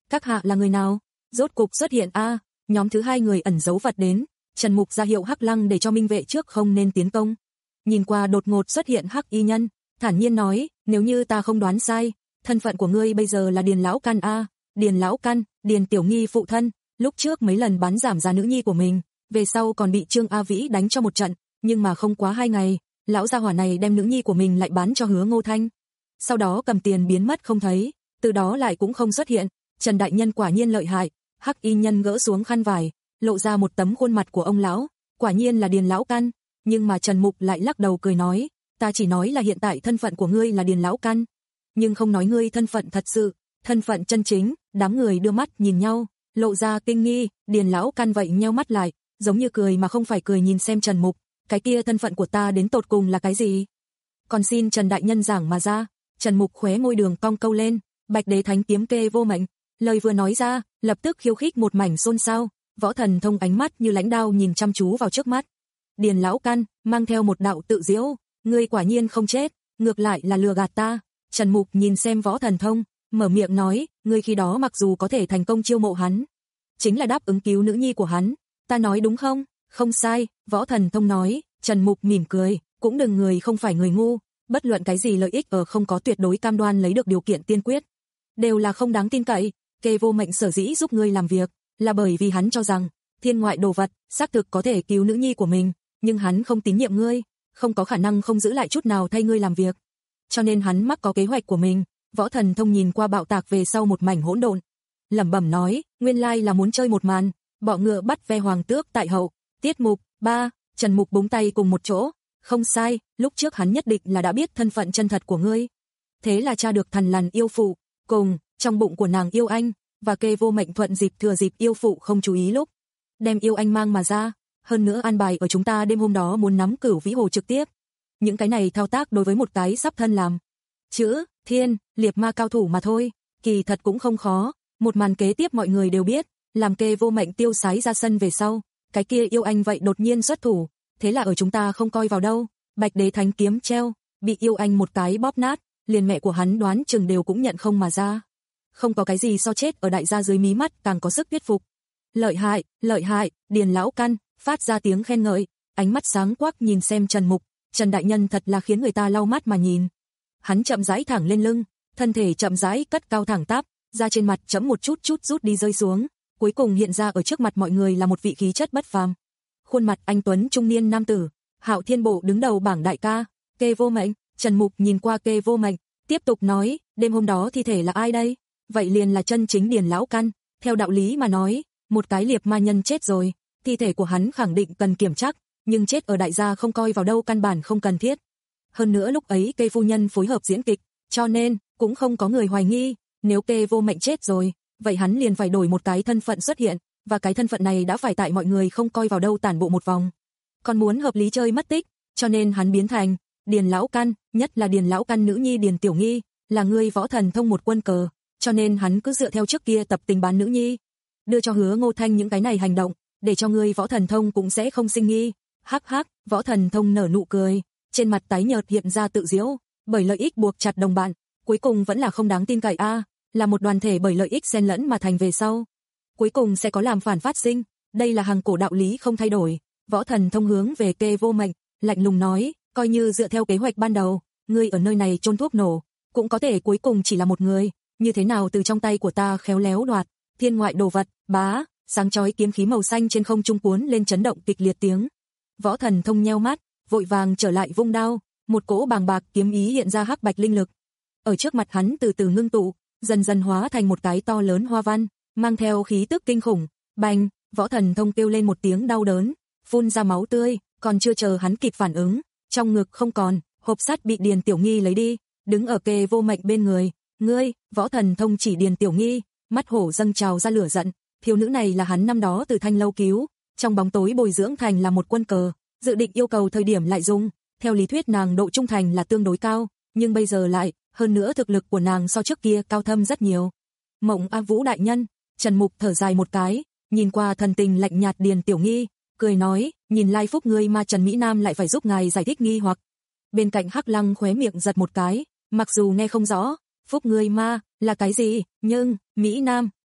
các hạ là người nào? Rốt cục xuất hiện a. Nhóm thứ hai người ẩn giấu vật đến, Trần Mục ra hiệu Hắc Lăng để cho minh vệ trước không nên tiến công. Nhìn qua đột ngột xuất hiện Hắc y nhân, thản nhiên nói, nếu như ta không đoán sai, thân phận của ngươi bây giờ là Điền lão căn a. Điền lão căn, Điền Tiểu Nghi phụ thân, lúc trước mấy lần bắn giảm giá nữ nhi của mình, về sau còn bị Trương A Vĩ đánh cho một trận, nhưng mà không quá hai ngày, lão gia hỏa này đem nữ nhi của mình lại bán cho Hứa Ngô Thanh. Sau đó cầm tiền biến mất không thấy, từ đó lại cũng không xuất hiện. Trần đại nhân quả nhiên lợi hại. Hắc y nhân gỡ xuống khăn vải, lộ ra một tấm khuôn mặt của ông lão, quả nhiên là Điền lão căn, nhưng mà Trần Mục lại lắc đầu cười nói, ta chỉ nói là hiện tại thân phận của ngươi là Điền lão căn, nhưng không nói ngươi thân phận thật sự, thân phận chân chính. Đám người đưa mắt nhìn nhau, lộ ra kinh nghi. Điền lão căn vậy nheo mắt lại, giống như cười mà không phải cười nhìn xem Trần Mục, cái kia thân phận của ta đến tột cùng là cái gì? Còn xin Trần đại nhân giảng mà ra. Trần Mục khóe môi đường cong câu lên, Bạch Đế Thánh kiếm kê vô mệnh. Lời vừa nói ra, lập tức khiêu khích một mảnh xôn xao. Võ Thần Thông ánh mắt như lãnh đao nhìn chăm chú vào trước mắt. Điền lão căn mang theo một đạo tự diễu, ngươi quả nhiên không chết, ngược lại là lừa gạt ta. Trần Mục nhìn xem Võ Thần Thông, mở miệng nói, ngươi khi đó mặc dù có thể thành công chiêu mộ hắn, chính là đáp ứng cứu nữ nhi của hắn, ta nói đúng không? Không sai, Võ Thần Thông nói. Trần Mục mỉm cười, cũng đừng người không phải người ngu, bất luận cái gì lợi ích ở không có tuyệt đối cam đoan lấy được điều kiện tiên quyết, đều là không đáng tin cậy. Kê vô mệnh sở dĩ giúp ngươi làm việc, là bởi vì hắn cho rằng, thiên ngoại đồ vật, xác thực có thể cứu nữ nhi của mình, nhưng hắn không tín nhiệm ngươi, không có khả năng không giữ lại chút nào thay ngươi làm việc. Cho nên hắn mắc có kế hoạch của mình. Võ Thần Thông nhìn qua bạo tạc về sau một mảnh hỗn độn, lẩm bẩm nói, nguyên lai là muốn chơi một màn, bọ ngựa bắt ve hoàng tước tại hậu. Tiết mục ba. Trần Mục búng tay cùng một chỗ, không sai, lúc trước hắn nhất định là đã biết thân phận chân thật của ngươi. Thế là tra được Thằn Lằn yêu phụ, cùng trong bụng của nàng yêu anh, và Kê vô mệnh thuận dịp thừa dịp yêu phụ không chú ý lúc, đem yêu anh mang mà ra, hơn nữa an bài ở chúng ta đêm hôm đó muốn nắm Cửu Vĩ Hồ trực tiếp. Những cái này thao tác đối với một cái sắp thân làm chữ thiên liệt ma cao thủ mà thôi, kỳ thật cũng không khó. Một màn kế tiếp mọi người đều biết, làm Kê vô mệnh tiêu sái ra sân về sau, cái kia yêu anh vậy đột nhiên xuất thủ, thế là ở chúng ta không coi vào đâu, Bạch Đế Thánh kiếm treo, bị yêu anh một cái bóp nát, liền mẹ của hắn đoán chừng đều cũng nhận không mà ra. Không có cái gì so chết ở đại gia dưới mí mắt càng có sức thuyết phục. Lợi hại, lợi hại. Điền lão căn phát ra tiếng khen ngợi, ánh mắt sáng quắc nhìn xem Trần Mục. Trần đại nhân thật là khiến người ta lau mắt mà nhìn. Hắn chậm rãi thẳng lên lưng, thân thể chậm rãi cất cao thẳng tắp, da trên mặt chấm một chút chút rút đi rơi xuống, cuối cùng hiện ra ở trước mặt mọi người là một vị khí chất bất phàm. Khuôn mặt anh tuấn trung niên nam tử, Hạo Thiên Bộ đứng đầu bảng đại ca, Kê vô mệnh. Trần Mục nhìn qua Kê vô mệnh, tiếp tục nói, đêm hôm đó thi thể là ai đây? Vậy liền là chân chính Điền lão căn. Theo đạo lý mà nói, một cái liệp ma nhân chết rồi, thi thể của hắn khẳng định cần kiểm chắc, nhưng chết ở đại gia không coi vào đâu, căn bản không cần thiết. Hơn nữa lúc ấy Kê phu nhân phối hợp diễn kịch, cho nên cũng không có người hoài nghi, nếu Kê vô mệnh chết rồi, vậy hắn liền phải đổi một cái thân phận xuất hiện, và cái thân phận này đã phải tại mọi người không coi vào đâu tản bộ một vòng. Còn muốn hợp lý chơi mất tích, cho nên hắn biến thành Điền lão căn, nhất là Điền lão căn nữ nhi Điền Tiểu Nghi, là người Võ Thần Thông một quân cờ, cho nên hắn cứ dựa theo trước kia tập tình bán nữ nhi, đưa cho Hứa Ngô Thanh những cái này hành động, để cho người Võ Thần Thông cũng sẽ không sinh nghi. Hắc hắc. Võ Thần Thông nở nụ cười, trên mặt tái nhợt hiện ra tự diễu, bởi lợi ích buộc chặt đồng bạn, cuối cùng vẫn là không đáng tin cậy a, à, là một đoàn thể bởi lợi ích xen lẫn mà thành về sau, cuối cùng sẽ có làm phản phát sinh, đây là hàng cổ đạo lý không thay đổi. Võ Thần Thông hướng về Kê vô mệnh, lạnh lùng nói, coi như dựa theo kế hoạch ban đầu, ngươi ở nơi này chôn thuốc nổ, cũng có thể cuối cùng chỉ là một người, như thế nào từ trong tay của ta khéo léo đoạt thiên ngoại đồ vật. Bá, sáng chói kiếm khí màu xanh trên không trung cuốn lên chấn động kịch liệt tiếng. Võ Thần Thông nheo mắt, vội vàng trở lại vung đao, một cỗ bàng bạc kiếm ý hiện ra hắc bạch linh lực, ở trước mặt hắn từ từ ngưng tụ, dần dần hóa thành một cái to lớn hoa văn, mang theo khí tức kinh khủng. Bành, Võ Thần Thông kêu lên một tiếng đau đớn, phun ra máu tươi, còn chưa chờ hắn kịp phản ứng, trong ngực không còn, hộp sắt bị Điền Tiểu Nghi lấy đi, đứng ở Kê vô mệnh bên người. Ngươi? Võ Thần Thông chỉ Điền Tiểu Nghi, mắt hổ dâng trào ra lửa giận, thiếu nữ này là hắn năm đó từ Thanh lâu cứu, trong bóng tối bồi dưỡng thành là một quân cờ, dự định yêu cầu thời điểm lại dùng, theo lý thuyết nàng độ trung thành là tương đối cao, nhưng bây giờ lại, hơn nữa thực lực của nàng so trước kia cao thâm rất nhiều. Mộng A Vũ đại nhân. Trần Mục thở dài một cái, nhìn qua thần tình lạnh nhạt Điền Tiểu Nghi, cười nói, nhìn lai phúc ngươi mà Trần Mỹ Nam lại phải giúp ngài giải thích nghi hoặc. Bên cạnh Hắc Lăng khóe miệng giật một cái, mặc dù nghe không rõ, phúc ngươi ma là cái gì, nhưng Mỹ Nam,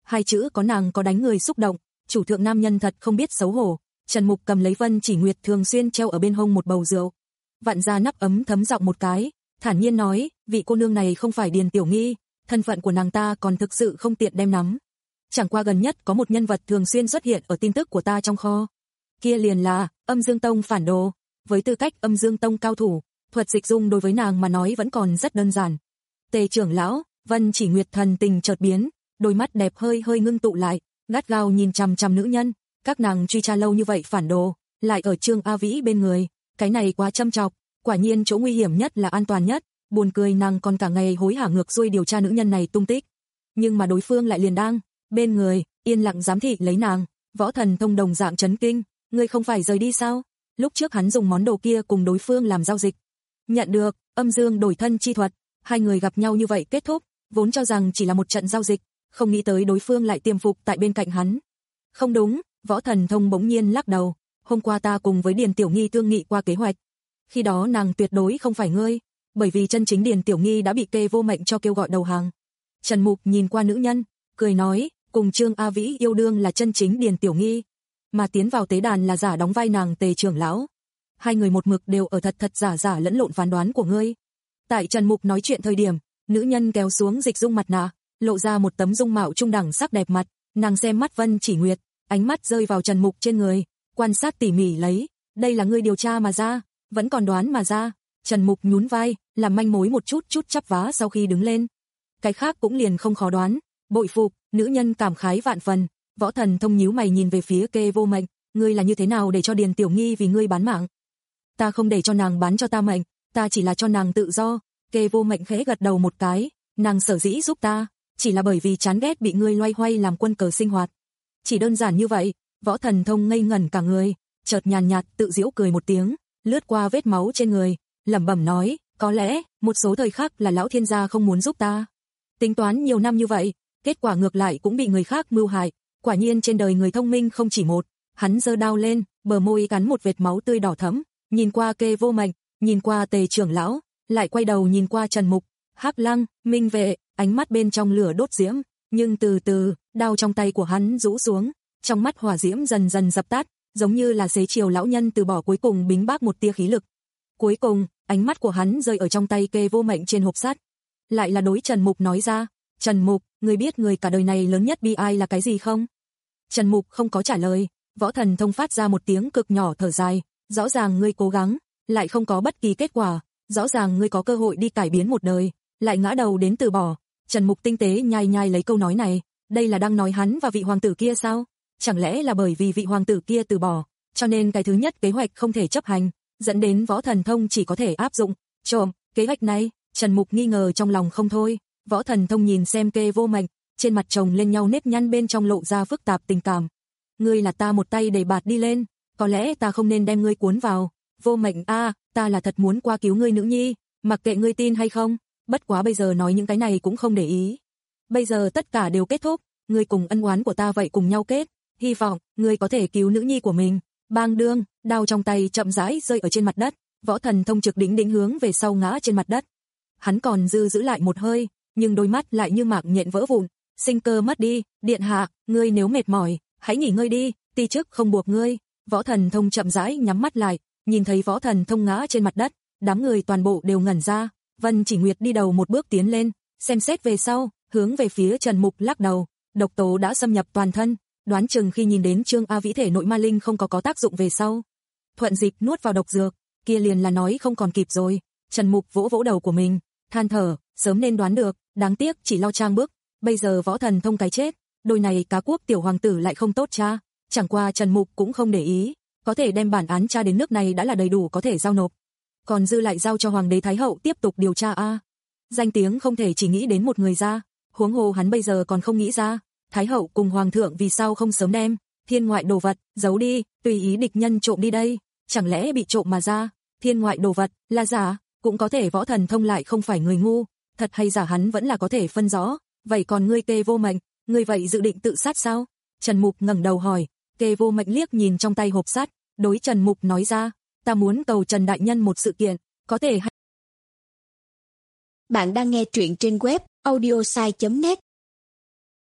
hai chữ có nàng có đánh người xúc động, chủ thượng nam nhân thật không biết xấu hổ. Trần Mục cầm lấy Vân Chỉ Nguyệt thường xuyên treo ở bên hông một bầu rượu, vặn ra nắp ấm thấm giọng một cái, thản nhiên nói, vị cô nương này không phải Điền Tiểu Nghi, thân phận của nàng ta còn thực sự không tiện đem nắm. Chẳng qua gần nhất có một nhân vật thường xuyên xuất hiện ở tin tức của ta trong kho. Kia liền là Âm Dương Tông phản đồ, với tư cách Âm Dương Tông cao thủ, thuật dịch dung đối với nàng mà nói vẫn còn rất đơn giản. Tề trưởng lão, Vân Chỉ Nguyệt thần tình chợt biến, đôi mắt đẹp hơi hơi ngưng tụ lại, gắt gao nhìn chằm chằm nữ nhân, các nàng truy tra lâu như vậy phản đồ, lại ở Trương A Vĩ bên người, cái này quá châm chọc, quả nhiên chỗ nguy hiểm nhất là an toàn nhất, buồn cười nàng còn cả ngày hối hả ngược xuôi điều tra nữ nhân này tung tích. Nhưng mà đối phương lại liền đang bên người, yên lặng giám thị lấy nàng. Võ Thần Thông đồng dạng chấn kinh, ngươi không phải rời đi sao? Lúc trước hắn dùng món đồ kia cùng đối phương làm giao dịch. Nhận được, âm dương đổi thân chi thuật, hai người gặp nhau như vậy kết thúc, vốn cho rằng chỉ là một trận giao dịch, không nghĩ tới đối phương lại tiềm phục tại bên cạnh hắn. Không đúng, Võ Thần Thông bỗng nhiên lắc đầu, hôm qua ta cùng với Điền Tiểu Nghi thương nghị qua kế hoạch. Khi đó nàng tuyệt đối không phải ngươi, bởi vì chân chính Điền Tiểu Nghi đã bị Kê Vô Mệnh cho kêu gọi đầu hàng. Trần Mục nhìn qua nữ nhân, cười nói, cùng Trương A Vĩ yêu đương là chân chính Điền Tiểu Nghi, mà tiến vào tế đàn là giả đóng vai nàng Tề trưởng lão. Hai người một mực đều ở thật thật giả giả lẫn lộn phán đoán của ngươi. Tại Trần Mục nói chuyện thời điểm, nữ nhân kéo xuống dịch dung mặt nạ, lộ ra một tấm dung mạo trung đẳng sắc đẹp mặt, nàng xem mắt Vân Chỉ Nguyệt, ánh mắt rơi vào Trần Mục trên người, quan sát tỉ mỉ lấy, đây là ngươi điều tra mà ra, vẫn còn đoán mà ra. Trần Mục nhún vai, làm manh mối một chút chút chắp vá sau khi đứng lên. Cái khác cũng liền không khó đoán, bội phục, nữ nhân cảm khái vạn phần. Võ Thần Thông nhíu mày nhìn về phía Kê Vô Mệnh, ngươi là như thế nào để cho Điền Tiểu Nghi vì ngươi bán mạng? Ta không để cho nàng bán cho ta mệnh, ta chỉ là cho nàng tự do. Kê Vô Mệnh khẽ gật đầu một cái, nàng sở dĩ giúp ta, chỉ là bởi vì chán ghét bị ngươi loay hoay làm quân cờ sinh hoạt. Chỉ đơn giản như vậy. Võ Thần Thông ngây ngẩn cả người, chợt nhàn nhạt tự giễu cười một tiếng, lướt qua vết máu trên người, lẩm bẩm nói, có lẽ một số thời khắc là lão thiên gia không muốn giúp ta. Tính toán nhiều năm như vậy, kết quả ngược lại cũng bị người khác mưu hại, quả nhiên trên đời người thông minh không chỉ một. Hắn giơ đao lên, bờ môi cắn một vệt máu tươi đỏ thẫm, nhìn qua Kê Vô Mệnh, nhìn qua Tề trưởng lão, lại quay đầu nhìn qua Trần Mục, Hắc Lăng, Minh Vệ, ánh mắt bên trong lửa đốt diễm, nhưng từ từ, đao trong tay của hắn rũ xuống, trong mắt hỏa diễm dần dần dập tắt, giống như là xế chiều lão nhân từ bỏ cuối cùng bính bác một tia khí lực. Cuối cùng, ánh mắt của hắn rơi ở trong tay Kê Vô Mệnh trên hộp sắt, lại là đối Trần Mục nói ra, Trần Mục, ngươi biết người cả đời này lớn nhất bi ai là cái gì không? Trần Mục không có trả lời, Võ Thần Thông phát ra một tiếng cực nhỏ thở dài, rõ ràng ngươi cố gắng, lại không có bất kỳ kết quả, rõ ràng ngươi có cơ hội đi cải biến một đời, lại ngã đầu đến từ bỏ. Trần Mục tinh tế nhai nhai lấy câu nói này, đây là đang nói hắn và vị hoàng tử kia sao? Chẳng lẽ là bởi vì vị hoàng tử kia từ bỏ, cho nên cái thứ nhất kế hoạch không thể chấp hành, dẫn đến Võ Thần Thông chỉ có thể áp dụng trộm kế hoạch này? Trần Mục nghi ngờ trong lòng không thôi. Võ Thần Thông nhìn xem Kê Vô Mệnh, trên mặt chồng lên nhau nếp nhăn bên trong lộ ra phức tạp tình cảm. Ngươi là ta một tay để bạt đi lên, có lẽ ta không nên đem ngươi cuốn vào. Vô Mệnh a, à, ta là thật muốn qua cứu ngươi nữ nhi, mặc kệ ngươi tin hay không, bất quá bây giờ nói những cái này cũng không để ý. Bây giờ tất cả đều kết thúc, ngươi cùng ân oán của ta vậy cùng nhau kết, hy vọng ngươi có thể cứu nữ nhi của mình. Bang đương, đao trong tay chậm rãi rơi ở trên mặt đất, Võ Thần Thông trực đỉnh đỉnh hướng về sau ngã trên mặt đất. Hắn còn dư giữ lại một hơi, nhưng đôi mắt lại như mạc nhện vỡ vụn, sinh cơ mất đi. Điện hạ, ngươi nếu mệt mỏi, hãy nghỉ ngơi đi, ti chức không buộc ngươi. Võ Thần Thông chậm rãi nhắm mắt lại, nhìn thấy Võ Thần Thông ngã trên mặt đất, đám người toàn bộ đều ngẩn ra. Vân Chỉ Nguyệt đi đầu một bước tiến lên, xem xét về sau, hướng về phía Trần Mục lắc đầu, độc tố đã xâm nhập toàn thân, đoán chừng khi nhìn đến Trương A Vĩ thể nội ma linh không có có tác dụng về sau, thuận dịch nuốt vào độc dược, kia liền là nói không còn kịp rồi. Trần Mục vỗ vỗ đầu của mình, than thở, sớm nên đoán được, đáng tiếc chỉ lo trang bức, bây giờ Võ Thần Thông cái chết, đôi này cá quốc tiểu hoàng tử lại không tốt cha. Chẳng qua Trần Mục cũng không để ý, có thể đem bản án tra đến nước này đã là đầy đủ có thể giao nộp, còn dư lại giao cho Hoàng đế Thái hậu tiếp tục điều tra a. Danh tiếng không thể chỉ nghĩ đến một người ra, huống hồ hắn bây giờ còn không nghĩ ra, Thái hậu cùng Hoàng thượng vì sao không sớm đem thiên ngoại đồ vật giấu đi, tùy ý địch nhân trộm đi đây, chẳng lẽ bị trộm mà ra? Thiên ngoại đồ vật là giả, cũng có thể Võ Thần Thông lại không phải người ngu, thật hay giả hắn vẫn là có thể phân rõ. Vậy còn ngươi Kê Vô Mệnh, ngươi vậy dự định tự sát sao? Trần Mục ngẩng đầu hỏi. Kê Vô Mệnh liếc nhìn trong tay hộp sắt, đối Trần Mục nói ra, ta muốn cầu Trần đại nhân một sự kiện, có thể hay... Bạn đang nghe truyện trên web audiosai chấm net.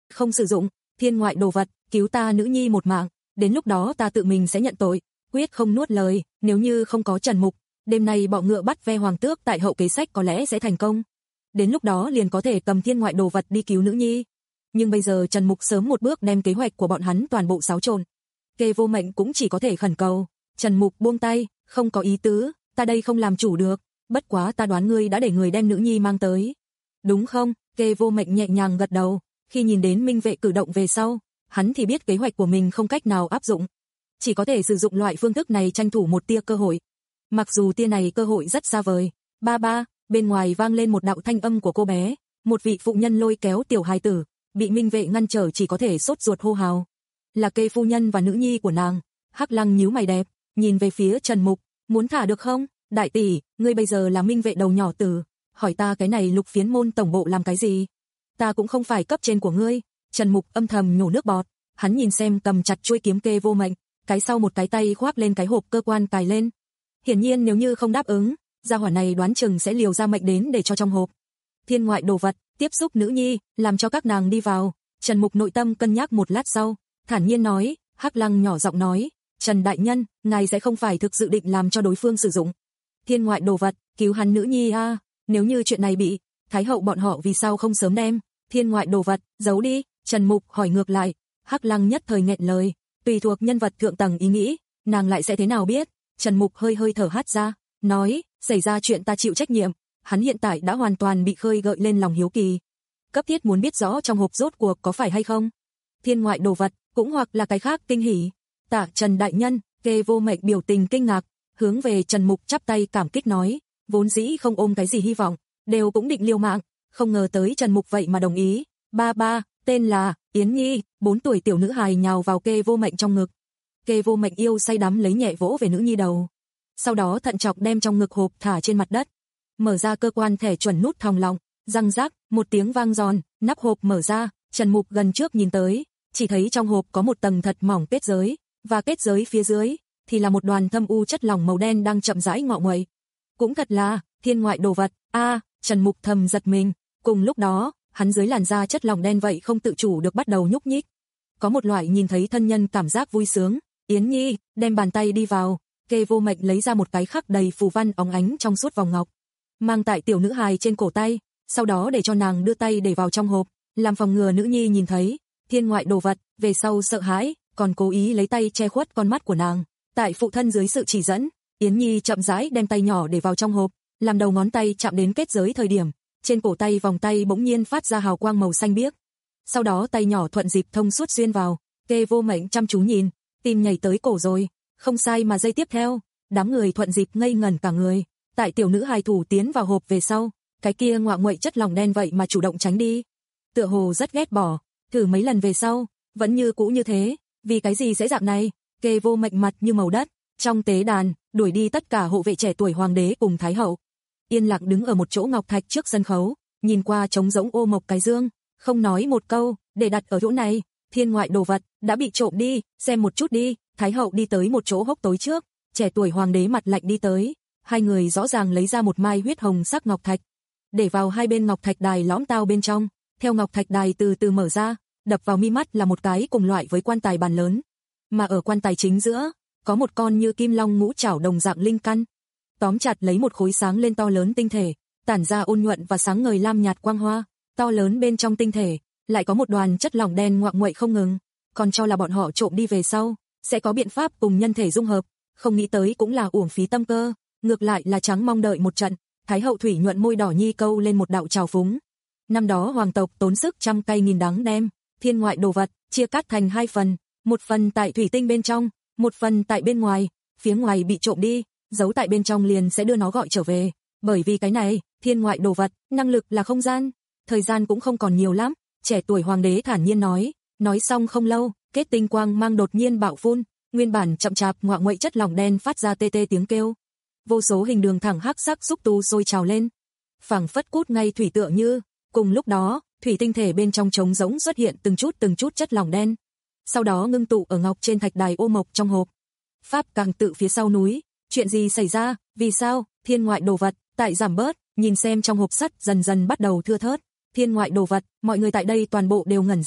không sử dụng, thiên ngoại đồ vật, cứu ta nữ nhi một mạng, đến lúc đó ta tự mình sẽ nhận tội, quyết không nuốt lời, nếu như không có Trần Mục, đêm nay bọ ngựa bắt ve hoàng tước tại hậu kế sách có lẽ sẽ thành công. Đến lúc đó liền có thể cầm thiên ngoại đồ vật đi cứu nữ nhi. Nhưng bây giờ Trần Mục sớm một bước đem kế hoạch của bọn hắn toàn bộ xáo trộn. Kê Vô Mệnh cũng chỉ có thể khẩn cầu, Trần Mục buông tay, không có ý tứ, ta đây không làm chủ được, bất quá ta đoán ngươi đã để người đem nữ nhi mang tới. Đúng không? Kê Vô Mệnh nhẹ nhàng gật đầu, khi nhìn đến Minh Vệ cử động về sau, hắn thì biết kế hoạch của mình không cách nào áp dụng. Chỉ có thể sử dụng loại phương thức này tranh thủ một tia cơ hội. Mặc dù tia này cơ hội rất xa vời. Ba ba, bên ngoài vang lên một đạo thanh âm của cô bé, một vị phụ nhân lôi kéo tiểu hài tử, bị Minh Vệ ngăn trở chỉ có thể sốt ruột hô hào. Là Kê phu nhân và nữ nhi của nàng. Hắc Lăng nhíu mày đẹp, nhìn về phía Trần Mục, muốn thả được không? Đại tỷ, ngươi bây giờ là Minh Vệ đầu nhỏ tử, hỏi ta cái này Lục Phiến môn tổng bộ làm cái gì? Ta cũng không phải cấp trên của ngươi. Trần Mục âm thầm nhổ nước bọt, hắn nhìn xem cầm chặt chuôi kiếm Kê Vô Mệnh, cái sau một cái tay khoác lên cái hộp cơ quan cài lên. Hiển nhiên nếu như không đáp ứng, gia hỏa này đoán chừng sẽ liều ra mệnh đến để cho trong hộp. Thiên ngoại đồ vật, tiếp xúc nữ nhi, làm cho các nàng đi vào. Trần Mục nội tâm cân nhắc một lát sau, thản nhiên nói, Hắc Lăng nhỏ giọng nói, Trần đại nhân, ngài sẽ không phải thực sự định làm cho đối phương sử dụng thiên ngoại đồ vật, cứu hắn nữ nhi a? À, nếu như chuyện này bị Thái hậu bọn họ vì sao không sớm đem thiên ngoại đồ vật giấu đi? Trần Mục hỏi ngược lại. Hắc Lăng nhất thời nghẹn lời, tùy thuộc nhân vật thượng tầng ý nghĩ, nàng lại sẽ thế nào biết? Trần Mục hơi hơi thở hắt ra, nói, xảy ra chuyện ta chịu trách nhiệm. Hắn hiện tại đã hoàn toàn bị khơi gợi lên lòng hiếu kỳ, cấp thiết muốn biết rõ trong hộp rốt cuộc có phải hay không thiên ngoại đồ vật, cũng hoặc là cái khác kinh hỉ. Tạ Trần đại nhân, Kê Vô Mệnh biểu tình kinh ngạc, hướng về Trần Mục chắp tay cảm kích nói, vốn dĩ không ôm cái gì hy vọng, đều cũng định liều mạng, không ngờ tới Trần Mục vậy mà đồng ý. Ba ba, tên là Yến Nhi, bốn tuổi tiểu nữ hài nhào vào Kê Vô Mệnh trong ngực. Kê Vô Mệnh yêu say đắm lấy nhẹ vỗ về nữ nhi đầu, sau đó thận trọng đem trong ngực hộp thả trên mặt đất, mở ra cơ quan thẻ chuẩn nút thòng lọng, răng rắc, một tiếng vang giòn, nắp hộp mở ra. Trần Mục gần trước nhìn tới, chỉ thấy trong hộp có một tầng thật mỏng kết giới, và kết giới phía dưới thì là một đoàn thâm u chất lỏng màu đen đang chậm rãi ngọ nguậy. Cũng thật là thiên ngoại đồ vật. A, à, Trần Mục thầm giật mình, cùng lúc đó, hắn dưới làn da chất lỏng đen vậy không tự chủ được bắt đầu nhúc nhích. Có một loại nhìn thấy thân nhân cảm giác vui sướng. Yến Nhi, đem bàn tay đi vào. Kê Vô Mệnh lấy ra một cái khắc đầy phù văn óng ánh trong suốt vòng ngọc, mang tại tiểu nữ hài trên cổ tay, sau đó để cho nàng đưa tay để vào trong hộp, làm phòng ngừa nữ nhi nhìn thấy thiên ngoại đồ vật, về sau sợ hãi, còn cố ý lấy tay che khuất con mắt của nàng. Tại phụ thân dưới sự chỉ dẫn, Yến Nhi chậm rãi đem tay nhỏ để vào trong hộp, làm đầu ngón tay chạm đến kết giới thời điểm, trên cổ tay vòng tay bỗng nhiên phát ra hào quang màu xanh biếc. Sau đó tay nhỏ thuận dịp thông suốt xuyên vào. Kê Vô Mệnh chăm chú nhìn, tim nhảy tới cổ rồi. Không sai mà giây tiếp theo, đám người thuận dịp ngây ngẩn cả người. Tại tiểu nữ hài thủ tiến vào hộp về sau, cái kia ngoạ nguậy chất lỏng đen vậy mà chủ động tránh đi, tựa hồ rất ghét bỏ. Thử mấy lần về sau, vẫn như cũ như thế. Vì cái gì sẽ dạng này? Kê Vô Mệnh mặt như màu đất, trong tế đàn đuổi đi tất cả hộ vệ trẻ tuổi hoàng đế cùng thái hậu, yên lặng đứng ở một chỗ ngọc thạch trước sân khấu, nhìn qua trống rỗng ô mộc cái dương, không nói một câu. Để đặt ở chỗ này, thiên ngoại đồ vật đã bị trộm đi, xem một chút đi. Thái hậu đi tới một chỗ hốc tối trước, trẻ tuổi hoàng đế mặt lạnh đi tới, hai người rõ ràng lấy ra một mai huyết hồng sắc ngọc thạch, để vào hai bên ngọc thạch đài lõm tao bên trong. Theo ngọc thạch đài từ từ mở ra, đập vào mi mắt là một cái cùng loại với quan tài bàn lớn, mà ở quan tài chính giữa có một con như kim long ngũ trảo đồng dạng linh căn, tóm chặt lấy một khối sáng lên to lớn tinh thể, tản ra ôn nhuận và sáng ngời lam nhạt quang hoa. To lớn bên trong tinh thể lại có một đoàn chất lỏng đen ngoạng nguậy không ngừng, còn cho là bọn họ trộm đi về sau sẽ có biện pháp cùng nhân thể dung hợp, không nghĩ tới cũng là uổng phí tâm cơ, ngược lại là trắng mong đợi một trận. Thái hậu thủy nhuận môi đỏ nhi câu lên một đạo trào phúng. Năm đó hoàng tộc tốn sức trăm cây nghìn đắng đem thiên ngoại đồ vật chia cắt thành hai phần, một phần tại thủy tinh bên trong, một phần tại bên ngoài. Phía ngoài bị trộm đi, giấu tại bên trong liền sẽ đưa nó gọi trở về. Bởi vì cái này, thiên ngoại đồ vật, năng lực là không gian, thời gian cũng không còn nhiều lắm. Trẻ tuổi hoàng đế thản nhiên nói, nói xong không lâu, kết tinh quang mang đột nhiên bạo phun, nguyên bản chậm chạp ngoạ nguậy chất lỏng đen phát ra tê tê tiếng kêu. Vô số hình đường thẳng hắc sắc xúc tu sôi trào lên, phảng phất cút ngay thủy tựa như. Cùng lúc đó, thủy tinh thể bên trong trống rỗng xuất hiện từng chút từng chút chất lỏng đen, sau đó ngưng tụ ở ngọc trên thạch đài ô mộc trong hộp. Pháp càng tự phía sau núi, chuyện gì xảy ra, vì sao, thiên ngoại đồ vật, tại giảm bớt, nhìn xem trong hộp sắt dần dần bắt đầu thưa thớt. Thiên ngoại đồ vật, mọi người tại đây toàn bộ đều ngẩn ra,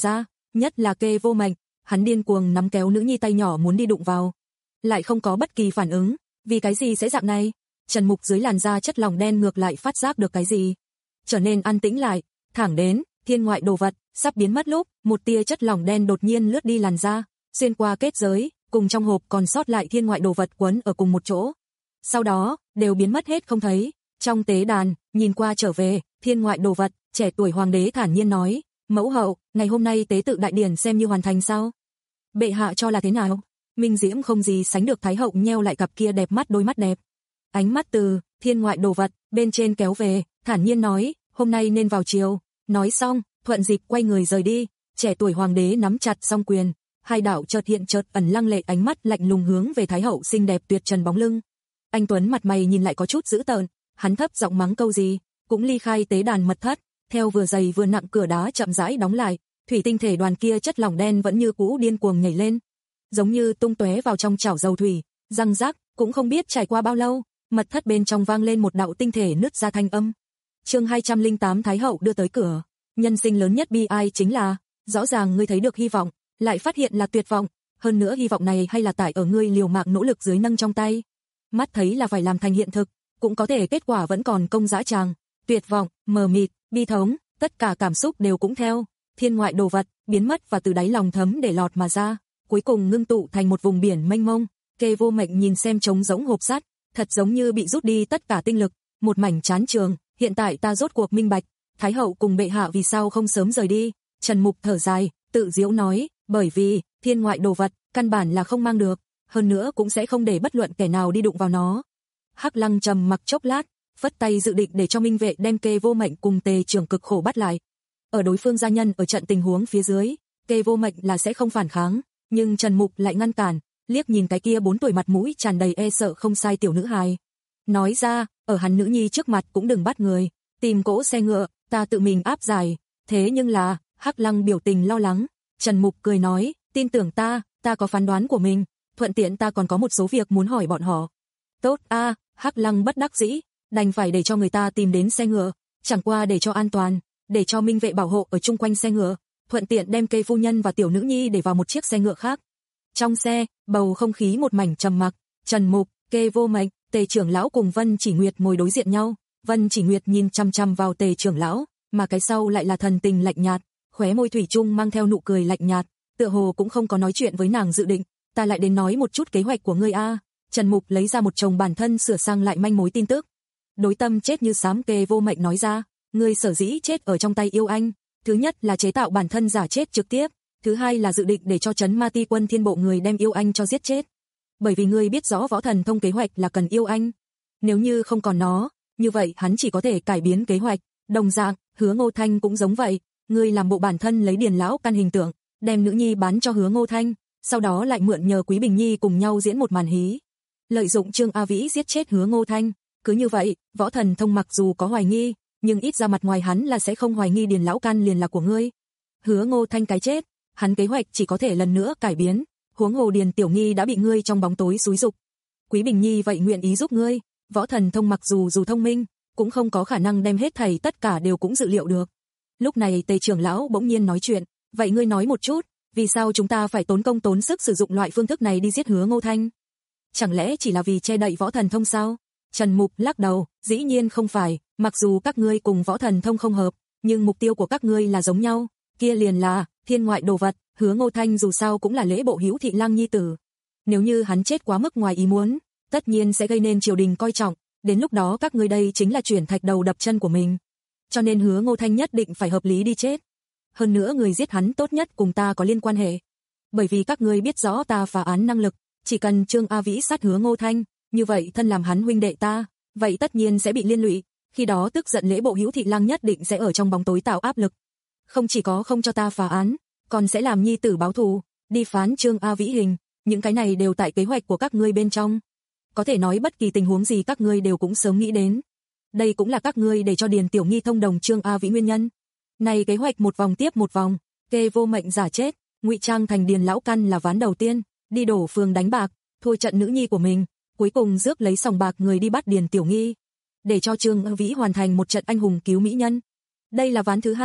nhất là Kê Vô Mệnh, hắn điên cuồng nắm kéo nữ nhi tay nhỏ muốn đi đụng vào, lại không có bất kỳ phản ứng, vì cái gì sẽ dạng này? Trần Mục dưới làn da chất lỏng đen ngược lại phát giác được cái gì, trở nên an tĩnh lại, thẳng đến thiên ngoại đồ vật sắp biến mất lúc, một tia chất lỏng đen đột nhiên lướt đi làn da, xuyên qua kết giới, cùng trong hộp còn sót lại thiên ngoại đồ vật quấn ở cùng một chỗ. Sau đó, đều biến mất hết không thấy. Trong tế đàn, nhìn qua trở về, thiên ngoại đồ vật, trẻ tuổi hoàng đế thản nhiên nói, mẫu hậu, ngày hôm nay tế tự đại điển xem như hoàn thành sao? Bệ hạ cho là thế nào? Minh Diễm không gì sánh được thái hậu nheo lại cặp kia đẹp mắt đôi mắt đẹp. Ánh mắt từ thiên ngoại đồ vật bên trên kéo về, thản nhiên nói, hôm nay nên vào chiều. Nói xong, thuận dịp quay người rời đi, trẻ tuổi hoàng đế nắm chặt song quyền, hai đạo chợt hiện chợt ẩn lăng lệ ánh mắt lạnh lùng hướng về thái hậu xinh đẹp tuyệt trần bóng lưng. Anh Tuấn mặt mày nhìn lại có chút dữ tợn, hắn thấp giọng mắng câu gì, cũng ly khai tế đàn mật thất, theo vừa dày vừa nặng cửa đá chậm rãi đóng lại, thủy tinh thể đoàn kia chất lỏng đen vẫn như cũ điên cuồng nhảy lên, giống như tung tóe vào trong chảo dầu thủy, răng rắc, cũng không biết trải qua bao lâu, mật thất bên trong vang lên một đạo tinh thể nứt ra thanh âm. Chương hai trăm lẻ tám Thái hậu đưa tới cửa. Nhân sinh lớn nhất bi ai chính là, rõ ràng ngươi thấy được hy vọng, lại phát hiện là tuyệt vọng, hơn nữa hy vọng này hay là tại ở ngươi liều mạng nỗ lực dưới nâng trong tay. Mắt thấy là phải làm thành hiện thực, cũng có thể kết quả vẫn còn công dã tràng, tuyệt vọng, mờ mịt, bi thống, tất cả cảm xúc đều cũng theo thiên ngoại đồ vật biến mất và từ đáy lòng thấm để lọt mà ra, cuối cùng ngưng tụ thành một vùng biển mênh mông. Kê Vô Mệnh nhìn xem trống rỗng hộp sắt, thật giống như bị rút đi tất cả tinh lực, một mảnh chán trường, hiện tại ta rốt cuộc minh bạch, thái hậu cùng bệ hạ vì sao không sớm rời đi. Trần Mục thở dài, tự giễu nói, bởi vì thiên ngoại đồ vật căn bản là không mang được, hơn nữa cũng sẽ không để bất luận kẻ nào đi đụng vào nó. Hắc Lăng trầm mặc chốc lát, phất tay dự định để cho Minh Vệ đem Kê Vô Mệnh cùng Tề trưởng cực khổ bắt lại. Ở đối phương gia nhân ở trận tình huống phía dưới, Kê Vô Mệnh là sẽ không phản kháng, nhưng Trần Mục lại ngăn cản, liếc nhìn cái kia bốn tuổi mặt mũi tràn đầy e sợ không sai tiểu nữ hài, nói ra, ở hắn nữ nhi trước mặt cũng đừng bắt người, tìm cỗ xe ngựa, ta tự mình áp giải. Thế nhưng là, Hắc Lăng biểu tình lo lắng, Trần Mục cười nói, tin tưởng ta, ta có phán đoán của mình, thuận tiện ta còn có một số việc muốn hỏi bọn họ. Tốt a, Hắc Lăng bất đắc dĩ, đành phải để cho người ta tìm đến xe ngựa, chẳng qua để cho an toàn, để cho Minh Vệ bảo hộ ở chung quanh xe ngựa, thuận tiện đem Kê phu nhân và tiểu nữ nhi để vào một chiếc xe ngựa khác. Trong xe, bầu không khí một mảnh trầm mặc, Trần Mục, Kê Vô Mệnh, Tề trưởng lão cùng Vân Chỉ Nguyệt ngồi đối diện nhau, Vân Chỉ Nguyệt nhìn chăm chăm vào Tề trưởng lão, mà cái sau lại là thần tình lạnh nhạt, khóe môi thủy chung mang theo nụ cười lạnh nhạt, tựa hồ cũng không có nói chuyện với nàng dự định, ta lại đến nói một chút kế hoạch của ngươi a. Trần Mục lấy ra một chồng bản thân sửa sang lại manh mối tin tức. Đối tâm chết như xám Kê Vô Mệnh nói ra, ngươi sở dĩ chết ở trong tay yêu anh, thứ nhất là chế tạo bản thân giả chết trực tiếp, thứ hai là dự định để cho trấn Ma Ti quân thiên bộ người đem yêu anh cho giết chết. Bởi vì ngươi biết rõ võ thần thông kế hoạch là cần yêu anh, nếu như không còn nó, như vậy hắn chỉ có thể cải biến kế hoạch. Đồng dạng, Hứa Ngô Thanh cũng giống vậy, ngươi làm bộ bản thân lấy Điền lão căn hình tượng, đem nữ nhi bán cho Hứa Ngô Thanh, sau đó lại mượn nhờ Quý Bình Nhi cùng nhau diễn một màn hí, lợi dụng Trương A Vĩ giết chết Hứa Ngô Thanh. Cứ như vậy, võ thần thông mặc dù có hoài nghi, nhưng ít ra mặt ngoài hắn là sẽ không hoài nghi Điền lão căn liền là của ngươi. Hứa Ngô Thanh cái chết, hắn kế hoạch chỉ có thể lần nữa cải biến, huống hồ Điền tiểu nghi đã bị ngươi trong bóng tối xúi dục. Quý Bình Nhi vậy nguyện ý giúp ngươi, võ thần thông mặc dù dù thông minh, cũng không có khả năng đem hết thảy tất cả đều cũng dự liệu được. Lúc này Tề trưởng lão bỗng nhiên nói chuyện, vậy ngươi nói một chút, vì sao chúng ta phải tốn công tốn sức sử dụng loại phương thức này đi giết Hứa Ngô Thanh? Chẳng lẽ chỉ là vì che đậy võ thần thông sao? Trần Mục lắc đầu, dĩ nhiên không phải, mặc dù các ngươi cùng võ thần thông không hợp, nhưng mục tiêu của các ngươi là giống nhau, kia liền là thiên ngoại đồ vật. Hứa Ngô Thanh dù sao cũng là lễ bộ Hữu Thị Lang nhi tử, nếu như hắn chết quá mức ngoài ý muốn, tất nhiên sẽ gây nên triều đình coi trọng, đến lúc đó các ngươi đây chính là chuyển thạch đầu đập chân của mình. Cho nên Hứa Ngô Thanh nhất định phải hợp lý đi chết. Hơn nữa người giết hắn tốt nhất cùng ta có liên quan hệ, bởi vì các ngươi biết rõ ta phá án năng lực, chỉ cần Trương A Vĩ sát Hứa Ngô Thanh, như vậy thân làm hắn huynh đệ ta, vậy tất nhiên sẽ bị liên lụy, khi đó tức giận lễ bộ Hữu Thị Lang nhất định sẽ ở trong bóng tối tạo áp lực, không chỉ có không cho ta phá án, còn sẽ làm nhi tử báo thù, đi phán Trương A Vĩ hình, những cái này đều tại kế hoạch của các ngươi bên trong. Có thể nói bất kỳ tình huống gì các ngươi đều cũng sớm nghĩ đến. Đây cũng là các ngươi để cho Điền tiểu nghi thông đồng Trương A Vĩ nguyên nhân. Này kế hoạch một vòng tiếp một vòng, Kê Vô Mệnh giả chết, ngụy trang thành Điền lão căn là ván đầu tiên, đi đổ phường đánh bạc, thua trận nữ nhi của mình, cuối cùng rước lấy sòng bạc người đi bắt Điền tiểu nghi, để cho Trương A Vĩ hoàn thành một trận anh hùng cứu mỹ nhân. Đây là ván thứ hai,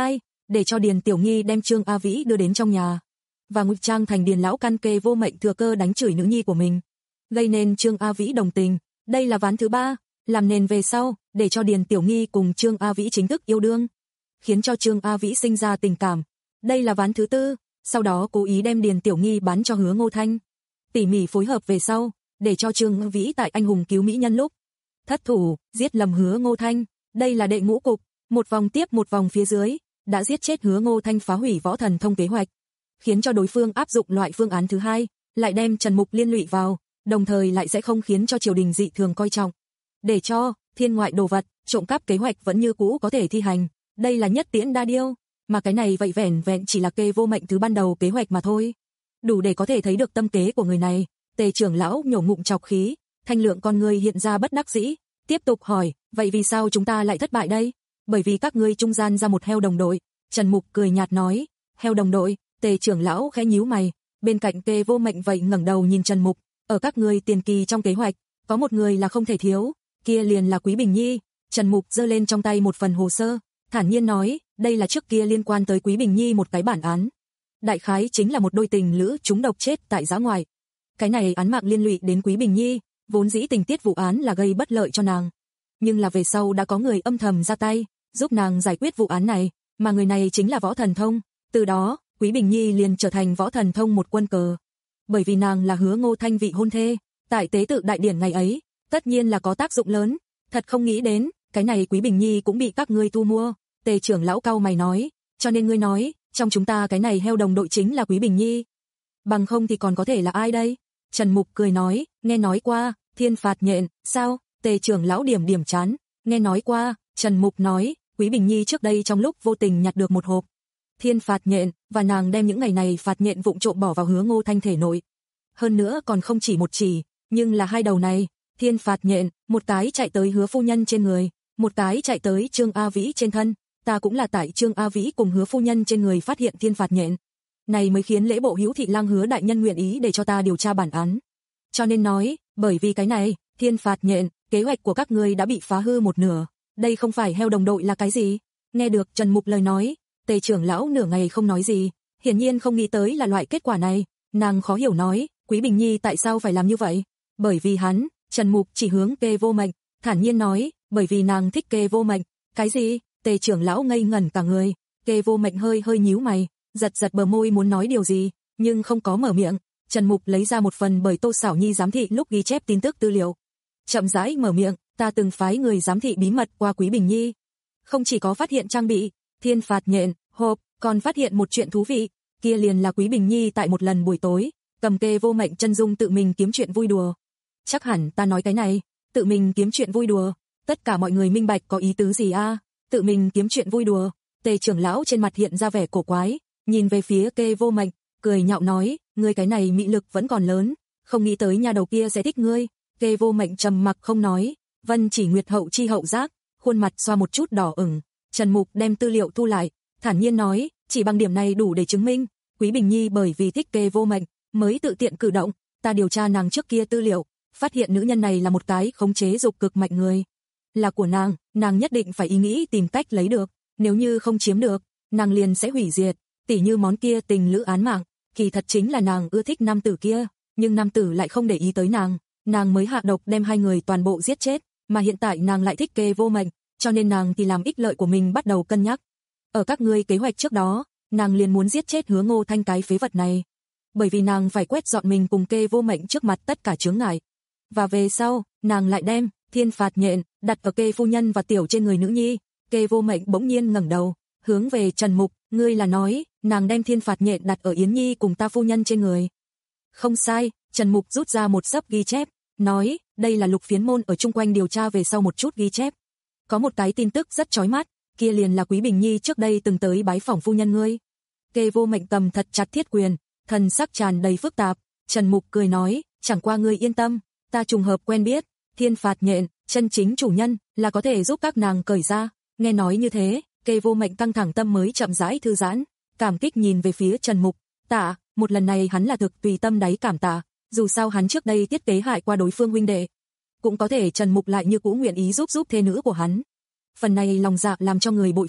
để cho Điền Tiểu Nghi đem Trương A Vĩ đưa đến trong nhà, và ngụy trang thành Điền lão căn kê vô mệnh thừa cơ đánh chửi nữ nhi của mình, gây nên Trương A Vĩ đồng tình. Đây là ván thứ ba, làm nền về sau, để cho Điền Tiểu Nghi cùng Trương A Vĩ chính thức yêu đương, khiến cho Trương A Vĩ sinh ra tình cảm. Đây là ván thứ tư, sau đó cố ý đem Điền Tiểu Nghi bán cho Hứa Ngô Thanh, tỉ mỉ phối hợp về sau, để cho Trương A Vĩ tại anh hùng cứu mỹ nhân lúc thất thủ, giết lầm Hứa Ngô Thanh. Đây là đệ ngũ cục, một vòng tiếp một vòng phía dưới, đã giết chết Hứa Ngô Thanh, phá hủy Võ Thần Thông kế hoạch, khiến cho đối phương áp dụng loại phương án thứ hai, lại đem Trần Mục liên lụy vào, đồng thời lại sẽ không khiến cho triều đình dị thường coi trọng, để cho thiên ngoại đồ vật, trộm cắp kế hoạch vẫn như cũ có thể thi hành. Đây là nhất tiễn đa điêu, mà cái này vậy vẻn vẹn chỉ là kê vô mệnh thứ ban đầu kế hoạch mà thôi. Đủ để có thể thấy được tâm kế của người này. Tề trưởng lão nhổ ngụm trọc khí, thanh lượng con người hiện ra bất đắc dĩ, tiếp tục hỏi, vậy vì sao chúng ta lại thất bại đây? Bởi vì các ngươi trung gian ra một heo đồng đội. Trần Mục cười nhạt nói, heo đồng đội. Tề trưởng lão khẽ nhíu mày, bên cạnh kê vô mệnh vậy ngẩng đầu nhìn Trần Mục, ở các ngươi tiền kỳ trong kế hoạch, có một người là không thể thiếu, kia liền là Quý Bình Nhi. Trần Mục giơ lên trong tay một phần hồ sơ, thản nhiên nói, đây là trước kia liên quan tới Quý Bình Nhi một cái bản án. Đại khái chính là một đôi tình lữ trúng độc chết tại dã ngoại. Cái này án mạng liên lụy đến Quý Bình Nhi, vốn dĩ tình tiết vụ án là gây bất lợi cho nàng, nhưng là về sau đã có người âm thầm ra tay, giúp nàng giải quyết vụ án này, mà người này chính là Võ Thần Thông. Từ đó, Quý Bình Nhi liền trở thành Võ Thần Thông một quân cờ. Bởi vì nàng là Hứa Ngô Thanh vị hôn thê, tại tế tự đại điển ngày ấy, tất nhiên là có tác dụng lớn. Thật không nghĩ đến, cái này Quý Bình Nhi cũng bị các ngươi thu mua. Tề trưởng lão cau mày nói, cho nên ngươi nói, trong chúng ta cái này heo đồng đội chính là Quý Bình Nhi. Bằng không thì còn có thể là ai đây? Trần Mục cười nói, nghe nói qua, thiên phạt nhện, sao? Tề trưởng lão điểm điểm chán, nghe nói qua. Trần Mục nói, Quý Bình Nhi trước đây trong lúc vô tình nhặt được một hộp thiên phạt nhện, và nàng đem những ngày này phạt nhện vụng trộm bỏ vào Hứa Ngô Thanh thể nội. Hơn nữa còn không chỉ một chỉ, nhưng là hai đầu này, thiên phạt nhện, một cái chạy tới Hứa phu nhân trên người, một cái chạy tới Trương A Vĩ trên thân. Ta cũng là tại Trương A Vĩ cùng Hứa phu nhân trên người phát hiện thiên phạt nhện, này mới khiến lễ bộ Hữu Thị Lang Hứa đại nhân nguyện ý để cho ta điều tra bản án. Cho nên nói, bởi vì cái này, thiên phạt nhện, kế hoạch của các ngươi đã bị phá hư một nửa. Đây không phải heo đồng đội là cái gì? Nghe được Trần Mục lời nói, Tề trưởng lão nửa ngày không nói gì, hiển nhiên không nghĩ tới là loại kết quả này. Nàng khó hiểu nói, Quý Bình Nhi tại sao phải làm như vậy? Bởi vì hắn. Trần Mục chỉ hướng kê vô mệnh, thản nhiên nói, bởi vì nàng thích kê vô mệnh. Cái gì? Tề trưởng lão ngây ngẩn cả người. Kê vô mệnh hơi hơi nhíu mày, giật giật bờ môi muốn nói điều gì, nhưng không có mở miệng. Trần Mục lấy ra một phần bởi Tô Xảo Nhi giám thị lúc ghi chép tin tức tư liệu, chậm rãi mở miệng, ta từng phái người giám thị bí mật qua Quý Bình Nhi, không chỉ có phát hiện trang bị thiên phạt nhện hộp, còn phát hiện một chuyện thú vị, kia liền là Quý Bình Nhi tại một lần buổi tối cầm kê vô mệnh chân dung tự mình kiếm chuyện vui đùa. Chắc hẳn ta nói cái này, tự mình kiếm chuyện vui đùa, tất cả mọi người minh bạch có ý tứ gì a? À? Tự mình kiếm chuyện vui đùa. Tề trưởng lão trên mặt hiện ra vẻ cổ quái, nhìn về phía kê vô mệnh, cười nhạo nói, ngươi cái này mị lực vẫn còn lớn, không nghĩ tới nhà đầu kia sẽ thích ngươi. Kê vô mệnh trầm mặc không nói. Vân Chỉ Nguyệt hậu chi hậu giác, khuôn mặt xoa một chút đỏ ửng. Trần Mục đem tư liệu thu lại, thản nhiên nói, chỉ bằng điểm này đủ để chứng minh, Quý Bình Nhi bởi vì thích kê vô mệnh, mới tự tiện cử động. Ta điều tra nàng trước kia tư liệu, phát hiện nữ nhân này là một cái khống chế dục cực mạnh người. Là của nàng, nàng nhất định phải ý nghĩ tìm cách lấy được, nếu như không chiếm được, nàng liền sẽ hủy diệt. Tỉ như món kia tình lữ án mạng, kỳ thật chính là nàng ưa thích nam tử kia, nhưng nam tử lại không để ý tới nàng, nàng mới hạ độc đem hai người toàn bộ giết chết, mà hiện tại nàng lại thích kê vô mệnh, cho nên nàng thì làm ích lợi của mình bắt đầu cân nhắc. Ở các ngươi kế hoạch trước đó, nàng liền muốn giết chết Hứa Ngô Thanh cái phế vật này, bởi vì nàng phải quét dọn mình cùng kê vô mệnh trước mặt tất cả chướng ngại. Và về sau, nàng lại đem thiên phạt nhện đặt ở kê phu nhân và tiểu trên người nữ nhi. Kê vô mệnh bỗng nhiên ngẩng đầu, hướng về Trần Mục, ngươi là nói, nàng đem thiên phạt nhện đặt ở Yến Nhi cùng ta phu nhân trên người. Không sai. Trần Mục rút ra một sấp ghi chép, nói, đây là Lục Phiến Môn ở chung quanh điều tra về sau một chút ghi chép. Có một cái tin tức rất chói mắt, kia liền là Quý Bình Nhi trước đây từng tới bái phỏng phu nhân ngươi. Kê vô mệnh cầm thật chặt thiết quyền, thần sắc tràn đầy phức tạp. Trần Mục cười nói, chẳng qua ngươi yên tâm, ta trùng hợp quen biết, thiên phạt nhện, chân chính chủ nhân, là có thể giúp các nàng cởi ra. Nghe nói như thế, kê vô mệnh căng thẳng tâm mới chậm rãi thư giãn, cảm kích nhìn về phía Trần Mục, tạ, một lần này hắn là thực tùy tâm đáy cảm tạ, dù sao hắn trước đây tiết kế hại qua đối phương huynh đệ, cũng có thể Trần Mục lại như cũ nguyện ý giúp giúp thê nữ của hắn. Phần này lòng dạ làm cho người bội phục,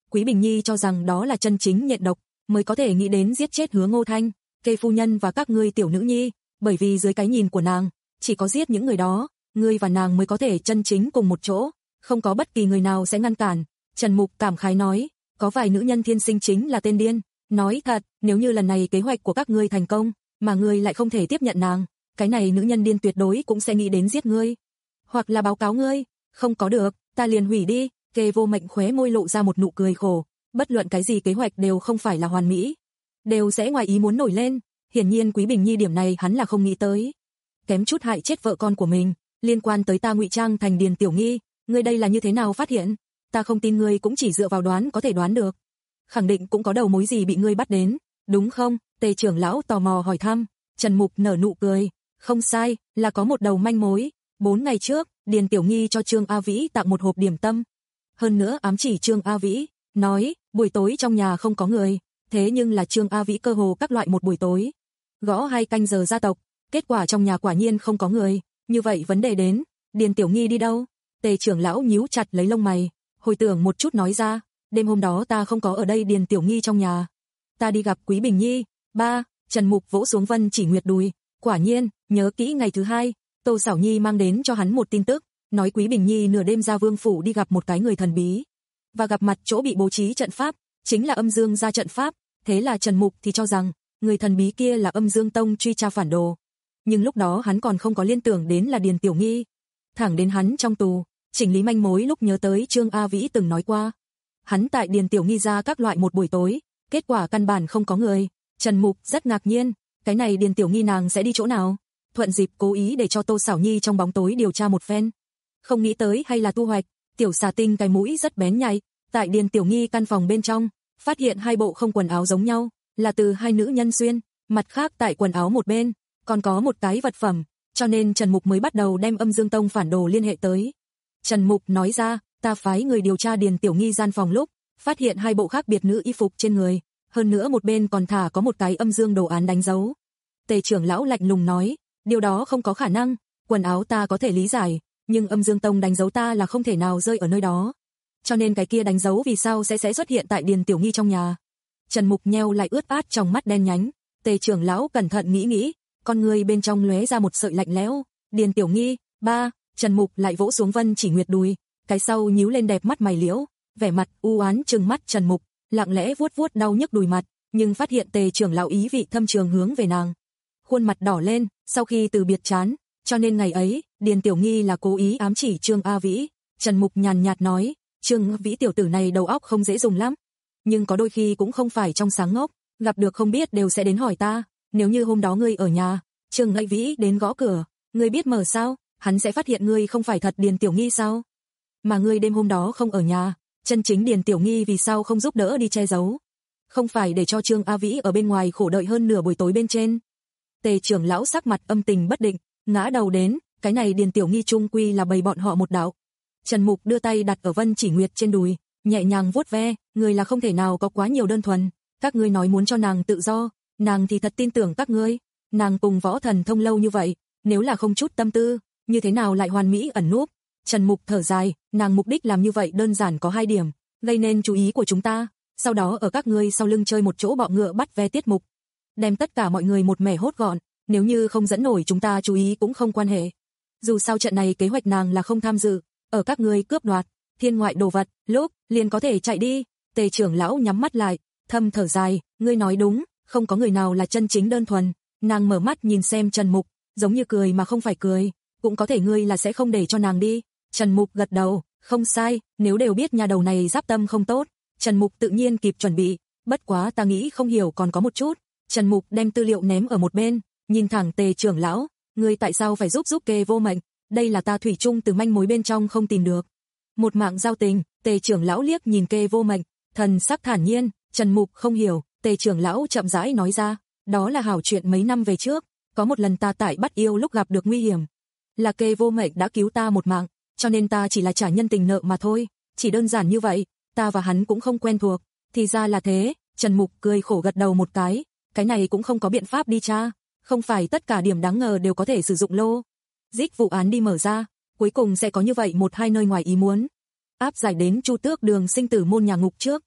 Quý Bình Nhi cho rằng đó là chân chính nhện độc, mới có thể nghĩ đến giết chết Hứa Ngô Thanh, Kê phu nhân và các ngươi tiểu nữ nhi, bởi vì dưới cái nhìn của nàng, chỉ có giết những người đó, ngươi và nàng mới có thể chân chính cùng một chỗ, không có bất kỳ người nào sẽ ngăn cản. Trần Mục cảm khái nói, có vài nữ nhân thiên sinh chính là tên điên, nói thật, nếu như lần này kế hoạch của các ngươi thành công, mà ngươi lại không thể tiếp nhận nàng, cái này nữ nhân điên tuyệt đối cũng sẽ nghĩ đến giết ngươi, hoặc là báo cáo ngươi, không có được, ta liền hủy đi. Kê Vô Mệnh khóe môi lộ ra một nụ cười khổ, bất luận cái gì kế hoạch đều không phải là hoàn mỹ, đều sẽ ngoài ý muốn nổi lên, hiển nhiên Quý Bình Nhi điểm này hắn là không nghĩ tới. Kém chút hại chết vợ con của mình, liên quan tới ta ngụy trang thành Điền Tiểu Nghi, ngươi đây là như thế nào phát hiện? Ta không tin ngươi cũng chỉ dựa vào đoán có thể đoán được. Khẳng định cũng có đầu mối gì bị ngươi bắt đến, đúng không? Tề trưởng lão tò mò hỏi thăm. Trần Mục nở nụ cười, không sai, là có một đầu manh mối. Bốn ngày trước, Điền Tiểu Nghi cho Trương A Vĩ tặng một hộp điểm tâm. Hơn nữa ám chỉ Trương A Vĩ, nói, buổi tối trong nhà không có người, thế nhưng là Trương A Vĩ cơ hồ các loại một buổi tối. Gõ hai canh giờ gia tộc, kết quả trong nhà quả nhiên không có người, như vậy vấn đề đến, Điền Tiểu Nghi đi đâu? Tề trưởng lão nhíu chặt lấy lông mày, hồi tưởng một chút nói ra, đêm hôm đó ta không có ở đây Điền Tiểu Nghi trong nhà. Ta đi gặp Quý Bình Nhi. Ba, Trần Mục vỗ xuống Vân Chỉ Nguyệt đùi, quả nhiên, nhớ kỹ ngày thứ hai, Tô Sảo Nhi mang đến cho hắn một tin tức, nói Quý Bình Nhi nửa đêm ra Vương phủ đi gặp một cái người thần bí, và gặp mặt chỗ bị bố trí trận pháp, chính là Âm Dương gia trận pháp, thế là Trần Mục thì cho rằng, người thần bí kia là Âm Dương Tông truy tra phản đồ. Nhưng lúc đó hắn còn không có liên tưởng đến là Điền Tiểu Nghi. Thẳng đến hắn trong tù, chỉnh lý manh mối lúc nhớ tới Trương A Vĩ từng nói qua. Hắn tại Điền Tiểu Nghi ra các loại một buổi tối, kết quả căn bản không có người. Trần Mục rất ngạc nhiên, cái này Điền Tiểu Nghi nàng sẽ đi chỗ nào? Thuận dịp cố ý để cho Tô Sảo Nhi trong bóng tối điều tra một phen. Không nghĩ tới hay là thu hoạch, tiểu xà tinh cái mũi rất bén nhạy, tại Điền Tiểu Nghi căn phòng bên trong, phát hiện hai bộ không quần áo giống nhau, là từ hai nữ nhân xuyên, mặt khác tại quần áo một bên, còn có một cái vật phẩm, cho nên Trần Mục mới bắt đầu đem Âm Dương Tông phản đồ liên hệ tới. Trần Mục nói ra, ta phái người điều tra Điền Tiểu Nghi gian phòng lúc, phát hiện hai bộ khác biệt nữ y phục trên người, hơn nữa một bên còn thả có một cái âm dương đồ án đánh dấu. Tề trưởng lão lạnh lùng nói, điều đó không có khả năng, quần áo ta có thể lý giải, nhưng Âm Dương Tông đánh dấu ta là không thể nào rơi ở nơi đó. Cho nên cái kia đánh dấu vì sao sẽ sẽ xuất hiện tại Điền Tiểu Nghi trong nhà. Trần Mục nheo lại ướt át trong mắt đen nhánh, Tề trưởng lão cẩn thận nghĩ nghĩ, con người bên trong lóe ra một sợi lạnh lẽo. Điền Tiểu Nghi. Ba, Trần Mục lại vỗ xuống Vân Chỉ Nguyệt đùi, cái sau nhíu lên đẹp mắt mày liễu, vẻ mặt u oán trừng mắt Trần Mục, lặng lẽ vuốt vuốt đau nhức đùi mặt, nhưng phát hiện Tề trưởng lão ý vị thâm trường hướng về nàng. Khuôn mặt đỏ lên, sau khi từ biệt chán, cho nên ngày ấy, Điền Tiểu Nghi là cố ý ám chỉ Trương A Vĩ. Trần Mục nhàn nhạt nói, Trương Vĩ tiểu tử này đầu óc không dễ dùng lắm, nhưng có đôi khi cũng không phải trong sáng ngốc, gặp được không biết đều sẽ đến hỏi ta, nếu như hôm đó ngươi ở nhà, Trương A Vĩ đến gõ cửa, ngươi biết mở sao, hắn sẽ phát hiện ngươi không phải thật Điền Tiểu Nghi sao? Mà ngươi đêm hôm đó không ở nhà, chân chính Điền Tiểu Nghi vì sao không giúp đỡ đi che giấu? Không phải để cho Trương A Vĩ ở bên ngoài khổ đợi hơn nửa buổi tối bên trên. Tề trưởng lão sắc mặt âm tình bất định, ngã đầu đến, cái này Điền Tiểu Nghi chung quy là bầy bọn họ một đạo. Trần Mục đưa tay đặt ở Vân Chỉ Nguyệt trên đùi, nhẹ nhàng vuốt ve, người là không thể nào có quá nhiều đơn thuần, các ngươi nói muốn cho nàng tự do, nàng thì thật tin tưởng các ngươi, nàng cùng võ thần thông lâu như vậy, nếu là không chút tâm tư, như thế nào lại hoàn mỹ ẩn núp? Trần Mục thở dài, nàng mục đích làm như vậy đơn giản có hai điểm, gây nên chú ý của chúng ta, sau đó ở các ngươi sau lưng chơi một chỗ bọ ngựa bắt ve tiết mục, đem tất cả mọi người một mẻ hốt gọn, nếu như không dẫn nổi chúng ta chú ý cũng không quan hệ. Dù sao trận này kế hoạch nàng là không tham dự, ở các ngươi cướp đoạt thiên ngoại đồ vật, lúc liền có thể chạy đi. Tề trưởng lão nhắm mắt lại, thầm thở dài, ngươi nói đúng, không có người nào là chân chính đơn thuần. Nàng mở mắt nhìn xem Trần Mục, giống như cười mà không phải cười, cũng có thể ngươi là sẽ không để cho nàng đi. Trần Mục gật đầu, không sai, nếu đều biết nhà đầu này giáp tâm không tốt, Trần Mục tự nhiên kịp chuẩn bị, bất quá ta nghĩ không hiểu còn có một chút. Trần Mục đem tư liệu ném ở một bên, nhìn thẳng Tề trưởng lão, ngươi tại sao phải giúp giúp Kê Vô Mệnh, đây là ta thủy chung từ manh mối bên trong không tìm được. Một mạng giao tình. Tề trưởng lão liếc nhìn Kê Vô Mệnh, thần sắc thản nhiên. Trần Mục không hiểu, Tề trưởng lão chậm rãi nói ra, đó là hảo chuyện mấy năm về trước, có một lần ta tại bắt yêu lúc gặp được nguy hiểm, là Kê Vô Mệnh đã cứu ta một mạng, cho nên ta chỉ là trả nhân tình nợ mà thôi, chỉ đơn giản như vậy, ta và hắn cũng không quen thuộc. Thì ra là thế. Trần Mục cười khổ gật đầu một cái, cái này cũng không có biện pháp đi tra, không phải tất cả điểm đáng ngờ đều có thể sử dụng lô dích vụ án đi mở ra, cuối cùng sẽ có như vậy một hai nơi ngoài ý muốn. Áp giải đến Chu Tước Đường sinh tử môn nhà ngục trước,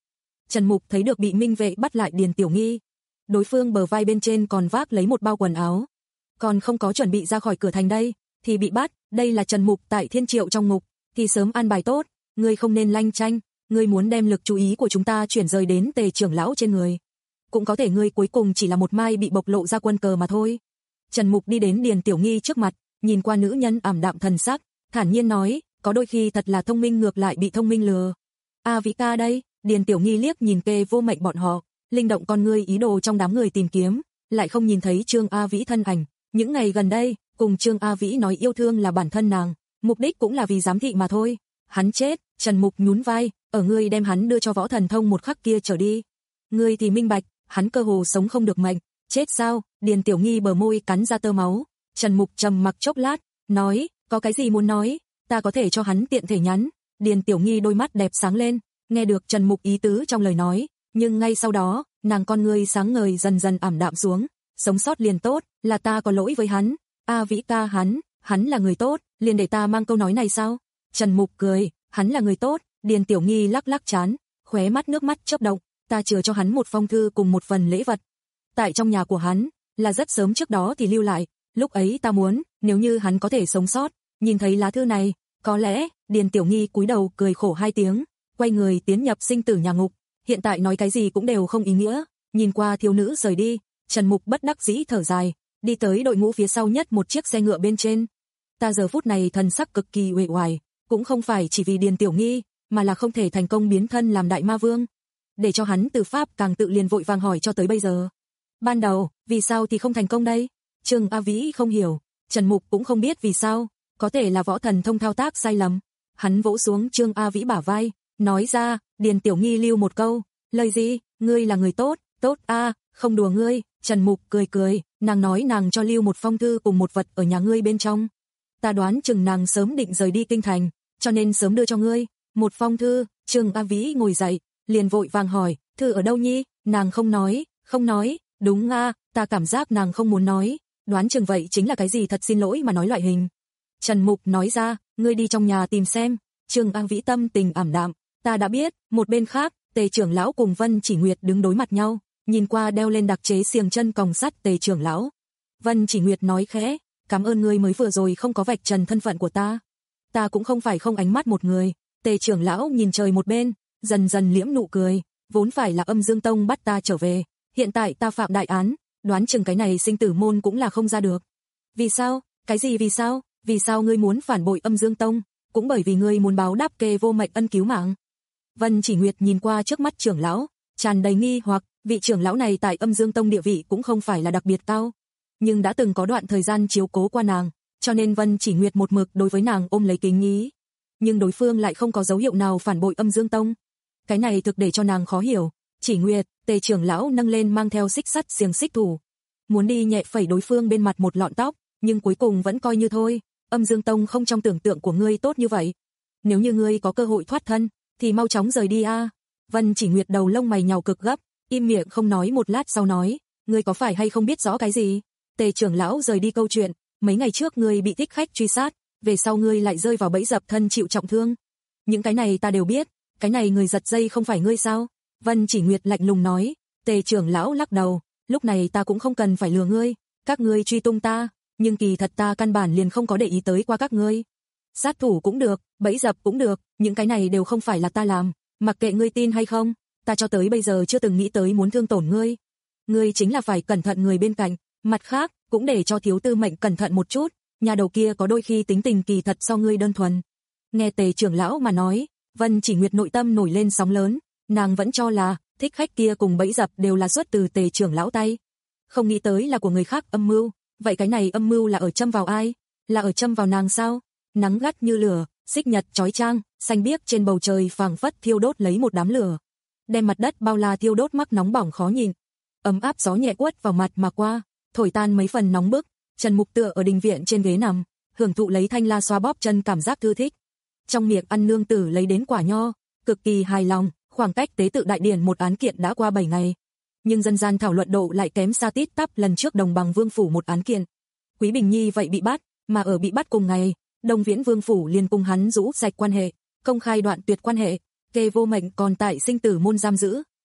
Trần Mục thấy được bị Minh Vệ bắt lại Điền Tiểu Nghi. Đối phương bờ vai bên trên còn vác lấy một bao quần áo. Còn không có chuẩn bị ra khỏi cửa thành đây, thì bị bắt, đây là Trần Mục tại Thiên Triệu trong ngục, thì sớm an bài tốt, ngươi không nên lanh chanh, ngươi muốn đem lực chú ý của chúng ta chuyển rời đến Tề trưởng lão trên người. Cũng có thể ngươi cuối cùng chỉ là một mai bị bộc lộ ra quân cờ mà thôi. Trần Mục đi đến Điền Tiểu Nghi trước mặt, nhìn qua nữ nhân ảm đạm thần sắc, thản nhiên nói, có đôi khi thật là thông minh ngược lại bị thông minh lừa. A Vĩ ca đây, Điền Tiểu Nghi liếc nhìn Kê Vô Mệnh bọn họ, linh động con ngươi ý đồ trong đám người tìm kiếm, lại không nhìn thấy Trương A Vĩ thân ảnh. Những ngày gần đây, cùng Trương A Vĩ nói yêu thương là bản thân nàng, mục đích cũng là vì giám thị mà thôi. Hắn chết, Trần Mục nhún vai, ở ngươi đem hắn đưa cho Võ Thần Thông một khắc kia trở đi. Ngươi thì minh bạch, hắn cơ hồ sống không được mệnh, chết sao? Điền Tiểu Nghi bờ môi cắn ra tơ máu. Trần Mục trầm mặc chốc lát, nói, có cái gì muốn nói, ta có thể cho hắn tiện thể nhắn. Điền Tiểu Nghi đôi mắt đẹp sáng lên, nghe được Trần Mục ý tứ trong lời nói, nhưng ngay sau đó, nàng con ngươi sáng ngời dần dần ảm đạm xuống, sống sót liền tốt, là ta có lỗi với hắn. A Vĩ ca hắn, hắn là người tốt, liền để ta mang câu nói này sao? Trần Mục cười, hắn là người tốt. Điền Tiểu Nghi lắc lắc trán, khóe mắt nước mắt chớp động, ta chừa cho hắn một phong thư cùng một phần lễ vật. Tại trong nhà của hắn, là rất sớm trước đó thì lưu lại, lúc ấy ta muốn, nếu như hắn có thể sống sót, nhìn thấy lá thư này, có lẽ. Điền Tiểu Nghi cúi đầu cười khổ hai tiếng, quay người tiến nhập sinh tử nhà ngục, hiện tại nói cái gì cũng đều không ý nghĩa. Nhìn qua thiếu nữ rời đi, Trần Mục bất đắc dĩ thở dài, đi tới đội ngũ phía sau nhất một chiếc xe ngựa bên trên. Ta giờ phút này thần sắc cực kỳ uể oải, cũng không phải chỉ vì Điền Tiểu Nghi, mà là không thể thành công biến thân làm đại ma vương. Để cho hắn từ pháp càng tự liền vội vàng hỏi cho tới bây giờ. Ban đầu, vì sao thì không thành công đây? Trương A Vĩ không hiểu, Trần Mục cũng không biết vì sao, có thể là Võ Thần Thông thao tác sai lầm. Hắn vỗ xuống Trương A Vĩ bả vai, nói ra, Điền Tiểu Nghi lưu một câu, lời gì, ngươi là người tốt, tốt a, à, không đùa ngươi. Trần Mục cười cười, nàng nói nàng cho lưu một phong thư cùng một vật ở nhà ngươi bên trong. Ta đoán chừng nàng sớm định rời đi kinh thành, cho nên sớm đưa cho ngươi. Một phong thư. Trương A Vĩ ngồi dậy, liền vội vàng hỏi, thư ở đâu nhi? Nàng không nói, không nói. Đúng a, ta cảm giác nàng không muốn nói, đoán chừng vậy chính là cái gì thật xin lỗi mà nói loại hình. Trần Mục nói ra, ngươi đi trong nhà tìm xem. Trương A Vĩ tâm tình ảm đạm, ta đã biết. Một bên khác, Tề trưởng lão cùng Vân Chỉ Nguyệt đứng đối mặt nhau, nhìn qua đeo lên đặc chế xiềng chân còng sắt Tề trưởng lão. Vân Chỉ Nguyệt nói khẽ, cảm ơn ngươi mới vừa rồi không có vạch trần thân phận của ta. Ta cũng không phải không ánh mắt một người. Tề trưởng lão nhìn trời một bên, dần dần liễm nụ cười, vốn phải là Âm Dương Tông bắt ta trở về, hiện tại ta phạm đại án, đoán chừng cái này sinh tử môn cũng là không ra được. Vì sao? Cái gì vì sao? Vì sao ngươi muốn phản bội Âm Dương Tông? Cũng bởi vì ngươi muốn báo đáp Kê Vô Mệnh ân cứu mạng. Vân Chỉ Nguyệt nhìn qua trước mắt trưởng lão, tràn đầy nghi hoặc, vị trưởng lão này tại Âm Dương Tông địa vị cũng không phải là đặc biệt cao, nhưng đã từng có đoạn thời gian chiếu cố qua nàng, cho nên Vân Chỉ Nguyệt một mực đối với nàng ôm lấy kính ý. Nhưng đối phương lại không có dấu hiệu nào phản bội Âm Dương Tông. Cái này thực để cho nàng khó hiểu. Chỉ Nguyệt, Tề trưởng lão nâng lên mang theo xích sắt xiềng xích thủ, muốn đi nhẹ phẩy đối phương bên mặt một lọn tóc, nhưng cuối cùng vẫn coi như thôi. Âm Dương Tông không trong tưởng tượng của ngươi tốt như vậy. Nếu như ngươi có cơ hội thoát thân, thì mau chóng rời đi a. À. Vân Chỉ Nguyệt đầu lông mày nhàu cực gấp, im miệng không nói, một lát sau nói, ngươi có phải hay không biết rõ cái gì? Tề trưởng lão rời đi câu chuyện, mấy ngày trước ngươi bị thích khách truy sát, về sau ngươi lại rơi vào bẫy dập thân chịu trọng thương. Những cái này ta đều biết, cái này người giật dây không phải ngươi sao? Vân Chỉ Nguyệt lạnh lùng nói. Tề trưởng lão lắc đầu, lúc này ta cũng không cần phải lừa ngươi, các ngươi truy tung ta, nhưng kỳ thật ta căn bản liền không có để ý tới qua các ngươi. Sát thủ cũng được, bẫy dập cũng được, những cái này đều không phải là ta làm, mặc kệ ngươi tin hay không, ta cho tới bây giờ chưa từng nghĩ tới muốn thương tổn ngươi. Ngươi chính là phải cẩn thận người bên cạnh, mặt khác, cũng để cho thiếu tư mệnh cẩn thận một chút, nhà đầu kia có đôi khi tính tình kỳ thật so ngươi đơn thuần. Nghe Tề trưởng lão mà nói, Vân Chỉ Nguyệt nội tâm nổi lên sóng lớn, nàng vẫn cho là thích khách kia cùng bẫy dập đều là xuất từ Tề trưởng lão tay, không nghĩ tới là của người khác âm mưu. Vậy cái này âm mưu là ở châm vào ai? Là ở châm vào nàng sao? Nắng gắt như lửa, xích nhật chói chang, xanh biếc trên bầu trời phảng phất thiêu đốt lấy một đám lửa, đem mặt đất bao la thiêu đốt mắc nóng bỏng khó nhìn. Ấm áp gió nhẹ quất vào mặt mà qua, thổi tan mấy phần nóng bức. Trần Mục tựa ở đình viện trên ghế nằm, hưởng thụ lấy thanh la xoa bóp chân cảm giác thư thích. Trong miệng ăn nương tử lấy đến quả nho, cực kỳ hài lòng. Khoảng cách tế tự đại điển một án kiện đã qua bảy ngày, nhưng dân gian thảo luận độ lại kém xa tít tắp lần trước Đồng Bằng Vương phủ một án kiện. Quý Bình Nhi vậy bị bắt, mà ở bị bắt cùng ngày, Đông Viễn Vương phủ liền cùng hắn rũ sạch quan hệ, công khai đoạn tuyệt quan hệ. Kê Vô Mệnh còn tại sinh tử môn giam giữ,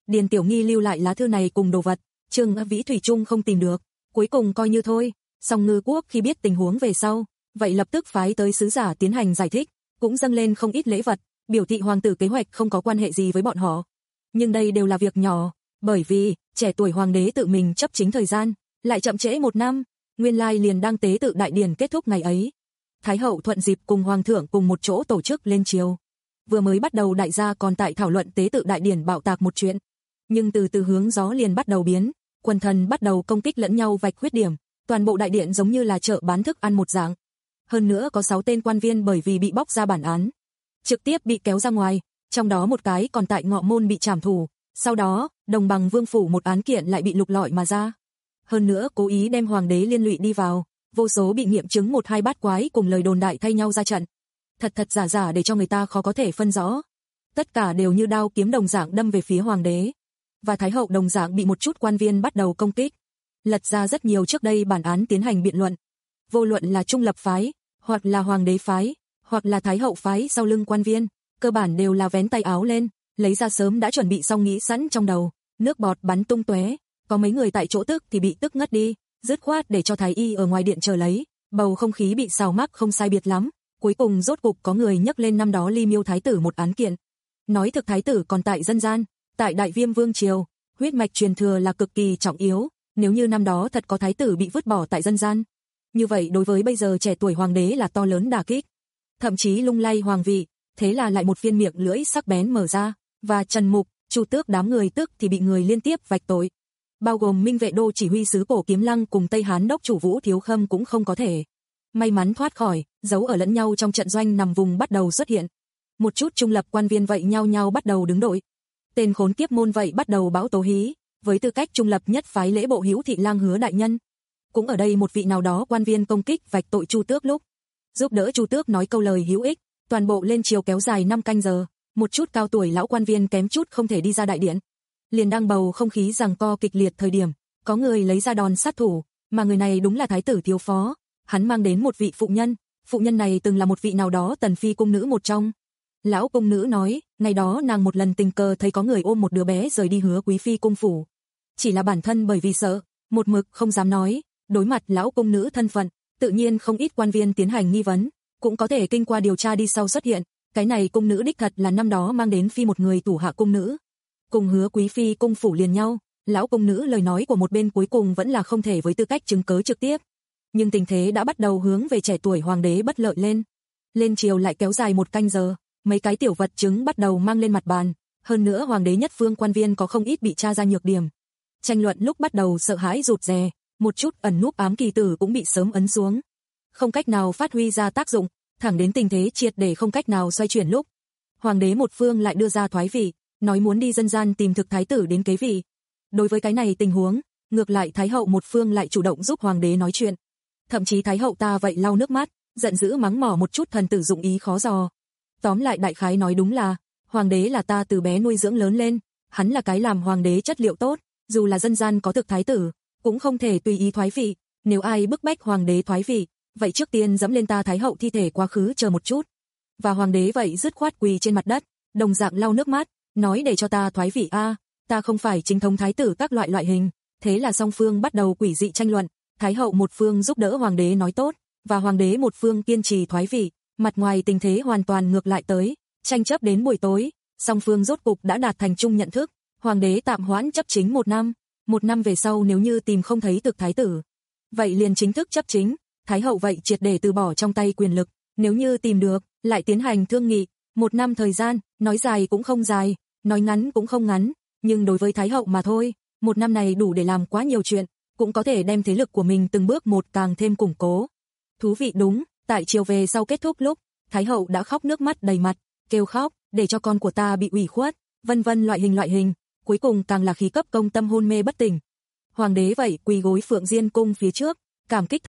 Điền Tiểu Nghi lưu lại lá thư này cùng đồ vật, Trương Vĩ thủy chung không tìm được, cuối cùng coi như thôi. Song Ngư Quốc khi biết tình huống về sau, vậy lập tức phái tới sứ giả tiến hành giải thích, cũng dâng lên không ít lễ vật, biểu thị hoàng tử kế hoạch không có quan hệ gì với bọn họ. Nhưng đây đều là việc nhỏ, bởi vì trẻ tuổi hoàng đế tự mình chấp chính thời gian, lại chậm trễ một năm, nguyên lai liền đang tế tự đại điển kết thúc ngày ấy. Thái hậu thuận dịp cùng hoàng thượng cùng một chỗ tổ chức lên triều. Vừa mới bắt đầu đại gia còn tại thảo luận tế tự đại điển bạo tạc một chuyện, nhưng từ từ hướng gió liền bắt đầu biến, quần thần bắt đầu công kích lẫn nhau vạch khuyết điểm, toàn bộ đại điện giống như là chợ bán thức ăn một dạng. Hơn nữa có sáu tên quan viên bởi vì bị bóc ra bản án, trực tiếp bị kéo ra ngoài, trong đó một cái còn tại Ngọ Môn bị trảm thủ, sau đó, Đồng Bằng Vương phủ một án kiện lại bị lục lọi mà ra. Hơn nữa cố ý đem hoàng đế liên lụy đi vào, vô số bị nghiệm chứng một hai bát quái cùng lời đồn đại thay nhau ra trận. Thật thật giả giả để cho người ta khó có thể phân rõ. Tất cả đều như đao kiếm đồng dạng đâm về phía hoàng đế. Và thái hậu đồng dạng bị một chút quan viên bắt đầu công kích. Lật ra rất nhiều trước đây bản án tiến hành biện luận. Vô luận là trung lập phái, hoặc là hoàng đế phái, hoặc là thái hậu phái sau lưng quan viên, cơ bản đều là vén tay áo lên, lấy ra sớm đã chuẩn bị xong nghĩ sẵn trong đầu, nước bọt bắn tung tóe, có mấy người tại chỗ tức thì bị tức ngất đi, dứt khoát để cho thái y ở ngoài điện chờ lấy, bầu không khí bị xào mắc không sai biệt lắm, cuối cùng rốt cục có người nhắc lên năm đó Ly Miêu thái tử một án kiện. Nói thực thái tử còn tại dân gian, tại Đại Viêm vương triều, huyết mạch truyền thừa là cực kỳ trọng yếu, nếu như năm đó thật có thái tử bị vứt bỏ tại dân gian, như vậy đối với bây giờ trẻ tuổi hoàng đế là to lớn đả kích, thậm chí lung lay hoàng vị, thế là lại một viên miệng lưỡi sắc bén mở ra, và Trần Mục, Chu Tước đám người tức thì bị người liên tiếp vạch tội, bao gồm Minh Vệ Đô chỉ huy sứ Cổ Kiếm Lăng cùng Tây Hán đốc chủ Vũ Thiếu Khâm cũng không có thể may mắn thoát khỏi, giấu ở lẫn nhau trong trận doanh nằm vùng bắt đầu xuất hiện. Một chút trung lập quan viên vậy nhau nhau bắt đầu đứng đội. Tên khốn kiếp môn vậy bắt đầu báo tố hí, với tư cách trung lập nhất phái lễ bộ Hữu Thị Lang Hứa đại nhân. Cũng ở đây một vị nào đó quan viên công kích vạch tội Chu Tước lúc giúp đỡ Chu Tước nói câu lời hữu ích, toàn bộ lên chiều kéo dài năm canh giờ, một chút cao tuổi lão quan viên kém chút không thể đi ra đại điện. Liền đang bầu không khí giằng co kịch liệt thời điểm, có người lấy ra đòn sát thủ, mà người này đúng là thái tử thiếu phó, hắn mang đến một vị phụ nhân, phụ nhân này từng là một vị nào đó tần phi cung nữ một trong. Lão cung nữ nói, ngày đó nàng một lần tình cờ thấy có người ôm một đứa bé rời đi Hứa quý phi cung phủ. Chỉ là bản thân bởi vì sợ, một mực không dám nói, đối mặt lão cung nữ thân phận, tự nhiên không ít quan viên tiến hành nghi vấn, cũng có thể kinh qua điều tra đi sau xuất hiện, cái này cung nữ đích thật là năm đó mang đến phi một người thủ hạ cung nữ. Cùng Hứa quý phi cung phủ liền nhau, lão cung nữ lời nói của một bên cuối cùng vẫn là không thể với tư cách chứng cớ trực tiếp. Nhưng tình thế đã bắt đầu hướng về trẻ tuổi hoàng đế bất lợi lên. Lên chiều lại kéo dài một canh giờ, mấy cái tiểu vật chứng bắt đầu mang lên mặt bàn, hơn nữa hoàng đế nhất phương quan viên có không ít bị tra ra nhược điểm. Tranh luận lúc bắt đầu sợ hãi rụt rè, một chút ẩn núp ám kỳ tử cũng bị sớm ấn xuống. Không cách nào phát huy ra tác dụng, thẳng đến tình thế triệt để không cách nào xoay chuyển lúc. Hoàng đế một phương lại đưa ra thoái vị, nói muốn đi dân gian tìm thực thái tử đến kế vị. Đối với cái này tình huống, ngược lại thái hậu một phương lại chủ động giúp hoàng đế nói chuyện. Thậm chí thái hậu ta vậy lau nước mắt, giận dữ mắng mỏ một chút thần tử dụng ý khó dò. Tóm lại đại khái nói đúng là, hoàng đế là ta từ bé nuôi dưỡng lớn lên, hắn là cái làm hoàng đế chất liệu tốt, dù là dân gian có thực thái tử, cũng không thể tùy ý thoái vị, nếu ai bức bách hoàng đế thoái vị, vậy trước tiên dẫm lên ta thái hậu thi thể quá khứ chờ một chút. Và hoàng đế vậy dứt khoát quỳ trên mặt đất, đồng dạng lau nước mắt, nói để cho ta thoái vị a, ta không phải chính thống thái tử các loại loại hình, thế là song phương bắt đầu quỷ dị tranh luận, thái hậu một phương giúp đỡ hoàng đế nói tốt, và hoàng đế một phương kiên trì thoái vị, mặt ngoài tình thế hoàn toàn ngược lại tới, tranh chấp đến buổi tối, song phương rốt cục đã đạt thành chung nhận thức, hoàng đế tạm hoãn chấp chính một năm, một năm về sau nếu như tìm không thấy thực thái tử, vậy liền chính thức chấp chính, thái hậu vậy triệt để từ bỏ trong tay quyền lực, nếu như tìm được, lại tiến hành thương nghị, một năm thời gian, nói dài cũng không dài, nói ngắn cũng không ngắn, nhưng đối với thái hậu mà thôi, một năm này đủ để làm quá nhiều chuyện, cũng có thể đem thế lực của mình từng bước một càng thêm củng cố. Thú vị đúng, tại chiều về sau kết thúc lúc, thái hậu đã khóc nước mắt đầy mặt, kêu khóc, để cho con của ta bị ủy khuất, vân vân loại hình loại hình, cuối cùng càng là khí cấp công tâm hôn mê bất tỉnh. Hoàng đế vậy quỳ gối Phượng Diên cung phía trước, cảm kích.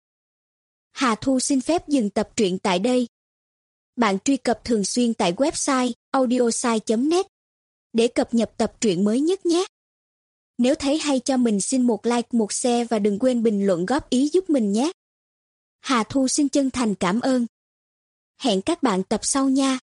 Hà Thu xin phép dừng tập truyện tại đây. Bạn truy cập thường xuyên tại website audiosai chấm net để cập nhật tập truyện mới nhất nhé. Nếu thấy hay cho mình xin một like, một share và đừng quên bình luận góp ý giúp mình nhé. Hà Thu xin chân thành cảm ơn. Hẹn các bạn tập sau nha.